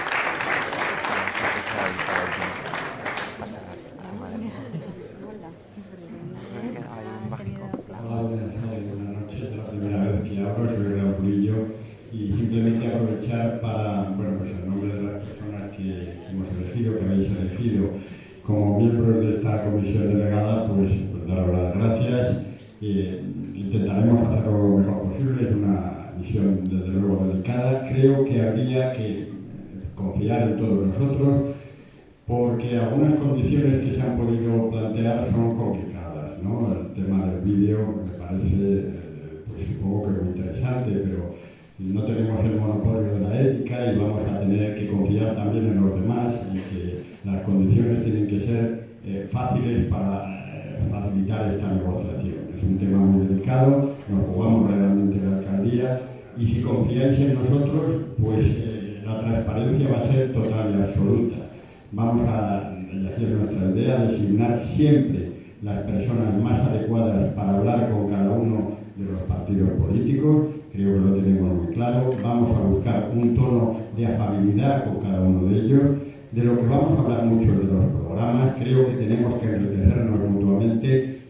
Hola, buenas noches. Es la primera vez que hablo, soy Gran Purillo y simplemente aprovechar para, bueno, pues en nombre de las personas que hemos elegido, que habéis elegido como miembros de esta comisión delegada, pues, pues daros las gracias. Eh, intentaremos hacer lo mejor posible, es una misión desde luego delicada. Creo que habría que confiar en todos nosotros porque algunas condiciones que se han podido plantear son complicadas, ¿no? El tema del vídeo me parece, pues supongo que muy interesante, pero no tenemos el monopolio de la ética y vamos a tener que confiar también en los demás y que las condiciones tienen que ser eh, fáciles para eh, facilitar esta negociación. Es un tema muy delicado, nos jugamos realmente la alcaldía y si confiáis en nosotros, pues eh, la transparencia va a ser total y absoluta. Vamos a, y aquí es nuestra idea, designar siempre las personas más adecuadas para hablar con cada uno de los partidos políticos, creo que lo tenemos muy claro. Vamos a buscar un tono de afabilidad con cada uno de ellos. De lo que vamos a hablar mucho de los programas, creo que tenemos que enriquecernos mutuamente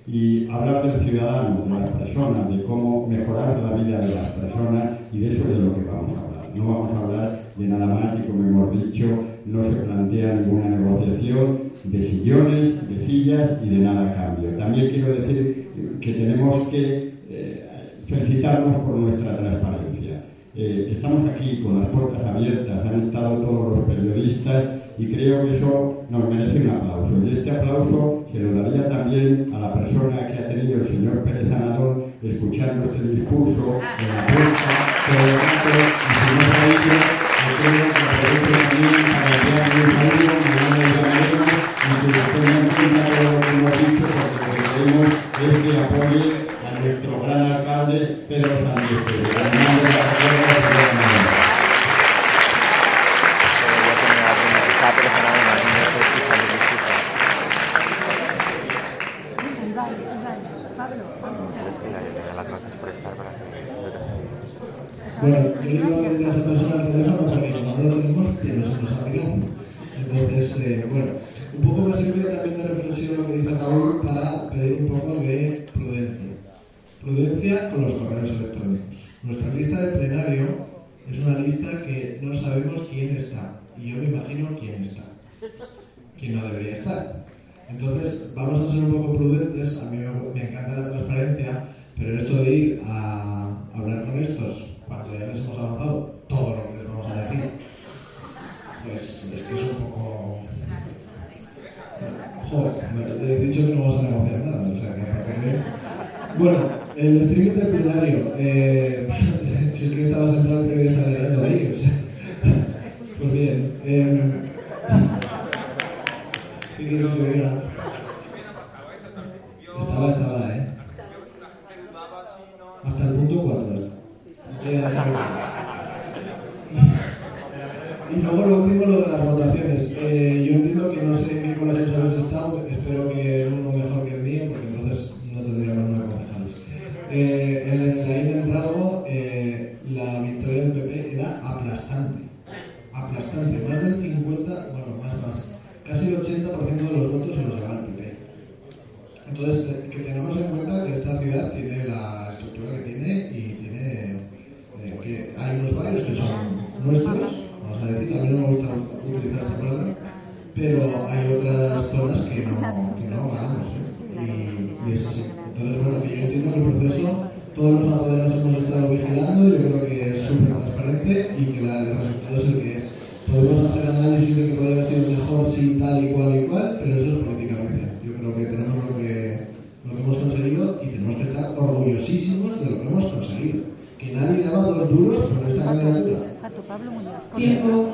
y hablar del ciudadano, de las personas, de cómo mejorar la vida de las personas, y de eso es de lo que vamos a hablar. No vamos a hablar de nada más y, como hemos dicho, no se plantea ninguna negociación de sillones, de sillas y de nada a cambio. También quiero decir que tenemos que eh, felicitarnos por nuestra transparencia. Eh, estamos aquí con las puertas abiertas, han estado todos los periodistas y creo que eso nos merece un aplauso. Y este aplauso se lo daría también a la persona que ha tenido el señor Pérez Anadón escuchando este discurso en la puerta, todo el rato, y si no ha ido, creo que aprovecho también para enviarle un saludo, mañana le llamaremos, y que después no entienda todo lo que hemos dicho, porque lo que queremos es que apoye a nuestro gran alcalde Pedro Sánchez Pérez. Bueno, yo digo que esa persona al teléfono porque no lo tenemos, pero se nos ha pedido. Entonces, eh, bueno, un poco me sirve también de reflexión lo que dice Raúl para pedir un poco de prudencia. Prudencia con los correos electrónicos. Nuestra lista de plenario es una lista que no sabemos quién está. Y yo me imagino quién está. Quién no debería estar. Entonces, vamos a ser un poco prudentes. A mí me, me encanta la transparencia, pero esto de ir a hablar con estos cuando ya les hemos avanzado todo lo que les vamos a decir, pues es que es un poco... Joder, me he dicho que no vamos a negociar nada, o sea que a partir de... Bueno, el streaming del plenario, eh, si es que estaba sentado el periodista leyendo ahí, o sea... Pues bien, eh, ¿qué quiero que diga? Estaba, estaba, ¿eh? Hasta el punto cuatro está. Y luego lo último, lo de las votaciones. Eh, yo entiendo que no sé en qué colegios habéis estado, espero que uno mejor que el mío, porque entonces no tendríamos nueve concejales. Eh, en el Laín de Entralgo, eh, la victoria del P P era aplastante. Aplastante, más del cincuenta, bueno, más, más. Casi el ochenta por ciento de los votos se los lleva el P P. Entonces, que tengamos en cuenta que esta ciudad tiene la estructura que tiene y tiene eh, que hay unos barrios que son nuestros, vamos a decir, a mí no me gusta utilizar esta palabra, pero hay otras zonas que no, que no ganamos, ¿eh? y, y es así. Entonces, bueno, que yo entiendo que el proceso, todos los apoderos hemos estado vigilando, yo creo que es súper transparente y que la, el resultado es el que es. Podemos hacer análisis de que podría haber sido mejor, sí, tal y cual y cual, pero eso es políticamente. Yo creo que tenemos lo que, lo que hemos conseguido y tenemos que estar orgullosísimos de lo que hemos conseguido. Que nadie llama a los duros por esta candidatura. Tiempo.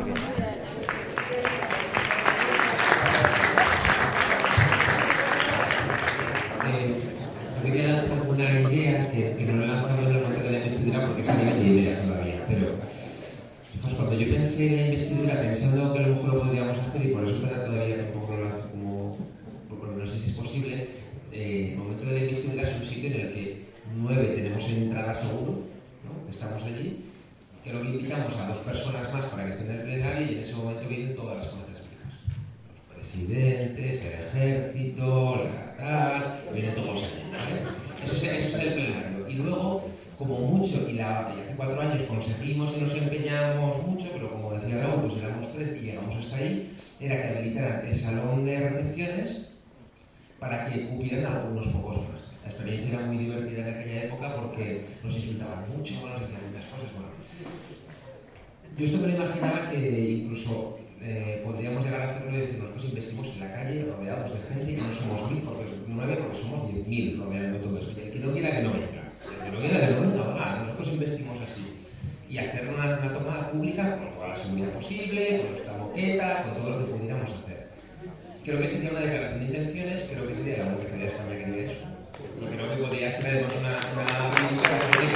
Eh, yo quería lanzar una idea que, que no lo he lanzado en el momento de la investidura porque es a nivel de idea todavía, pero pues cuando yo pensé en la investidura pensando que a lo mejor lo podríamos hacer y por eso todavía tampoco lo lanzo como, porque no sé si es posible, eh, el momento de la investidura es un sitio en el que nueve tenemos entrada seguro, ¿no? Que estamos allí, que lo que invitamos a dos personas más para que estén en el plenario y en ese momento vienen todas las fuerzas vivas. Los presidentes, el ejército, la tal, vienen todos allí, ¿vale? Eso es, eso es el plenario. Y luego, como mucho, y, la, y hace cuatro años conseguimos y nos empeñamos mucho, pero como decía Raúl, pues éramos tres y llegamos hasta ahí, era que habilitaran el salón de recepciones para que cupieran algunos pocos más. La experiencia era muy divertida en aquella época porque nos insultaban mucho, nos decían muchas cosas. Bueno, yo esto me lo imaginaba que incluso eh, podríamos llegar a hacerlo y decir, nosotros investimos en la calle rodeados de gente y no somos mil, porque nueve, porque somos diez mil rodeando todo eso. El que no quiera que no venga. El que no quiera que no venga, va. Nosotros investimos así. Y hacer una, una toma pública con toda la seguridad posible, con nuestra moqueta, con todo lo que pudiéramos hacer. Creo que sería una declaración de intenciones, creo que sería la única de España que haría eso. Y creo que podría ser además una, una declaración de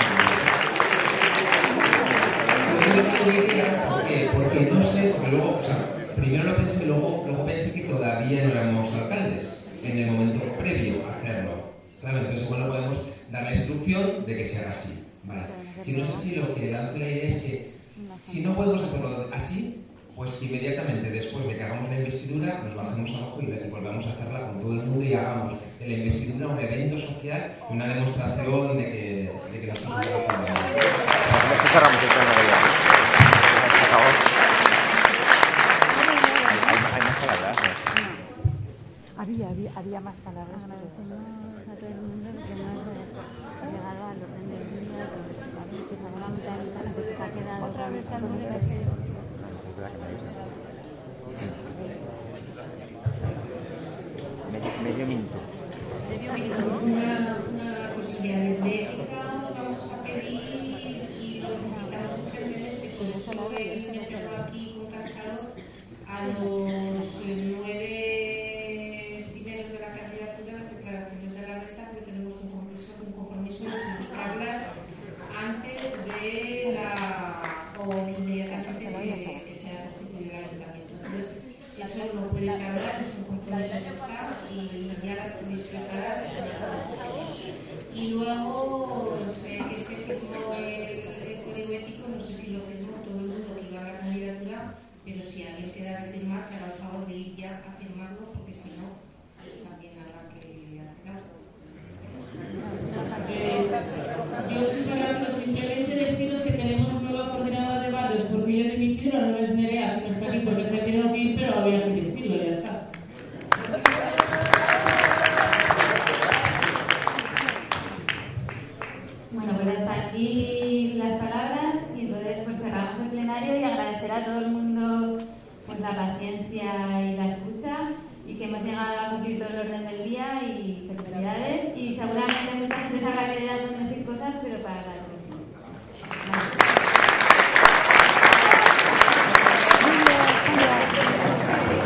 intenciones. ¿Por qué? Porque no sé, porque luego, o sea, primero lo pensé, luego, luego pensé que todavía no éramos alcaldes en el momento previo a hacerlo. Claro, entonces bueno, podemos dar la instrucción de que se haga así. Vale. Si no es así, lo que lanzo la idea es que si no podemos hacerlo así, pues que inmediatamente después de que hagamos la investidura nos bajemos abajo y, y volvamos a hacerla con todo el mundo y hagamos de la investidura un evento social y una demostración de que, de que las cosas se van a hacer. Cerramos el tema de ya. Hay más palabras, ¿no? Había, había, había más palabras. Agradecemos a todo el mundo que hemos llegado al orden del día, que la mitad de esta gente que ha quedado otra vez al orden del día. Medio, medio minuto. Una, una cosilla, desde ética os vamos a pedir y lo necesitamos urgentemente, como solo el meterlo aquí contrastado, a los nueve primeros de la candidatura las declaraciones de la renta, porque tenemos un compromiso, un compromiso de publicarlas antes de la o inmediatamente de que sea constituido el ayuntamiento. Entonces, eso no puede tardar, es un compromiso que está y ya las podéis preparar. Y luego, sé que se firmó el, el código ético, no sé si lo firmó todo el mundo que iba a la candidatura, pero si alguien queda de firmar, que haga el favor de ir ya a firmarlo, porque si no, pues también.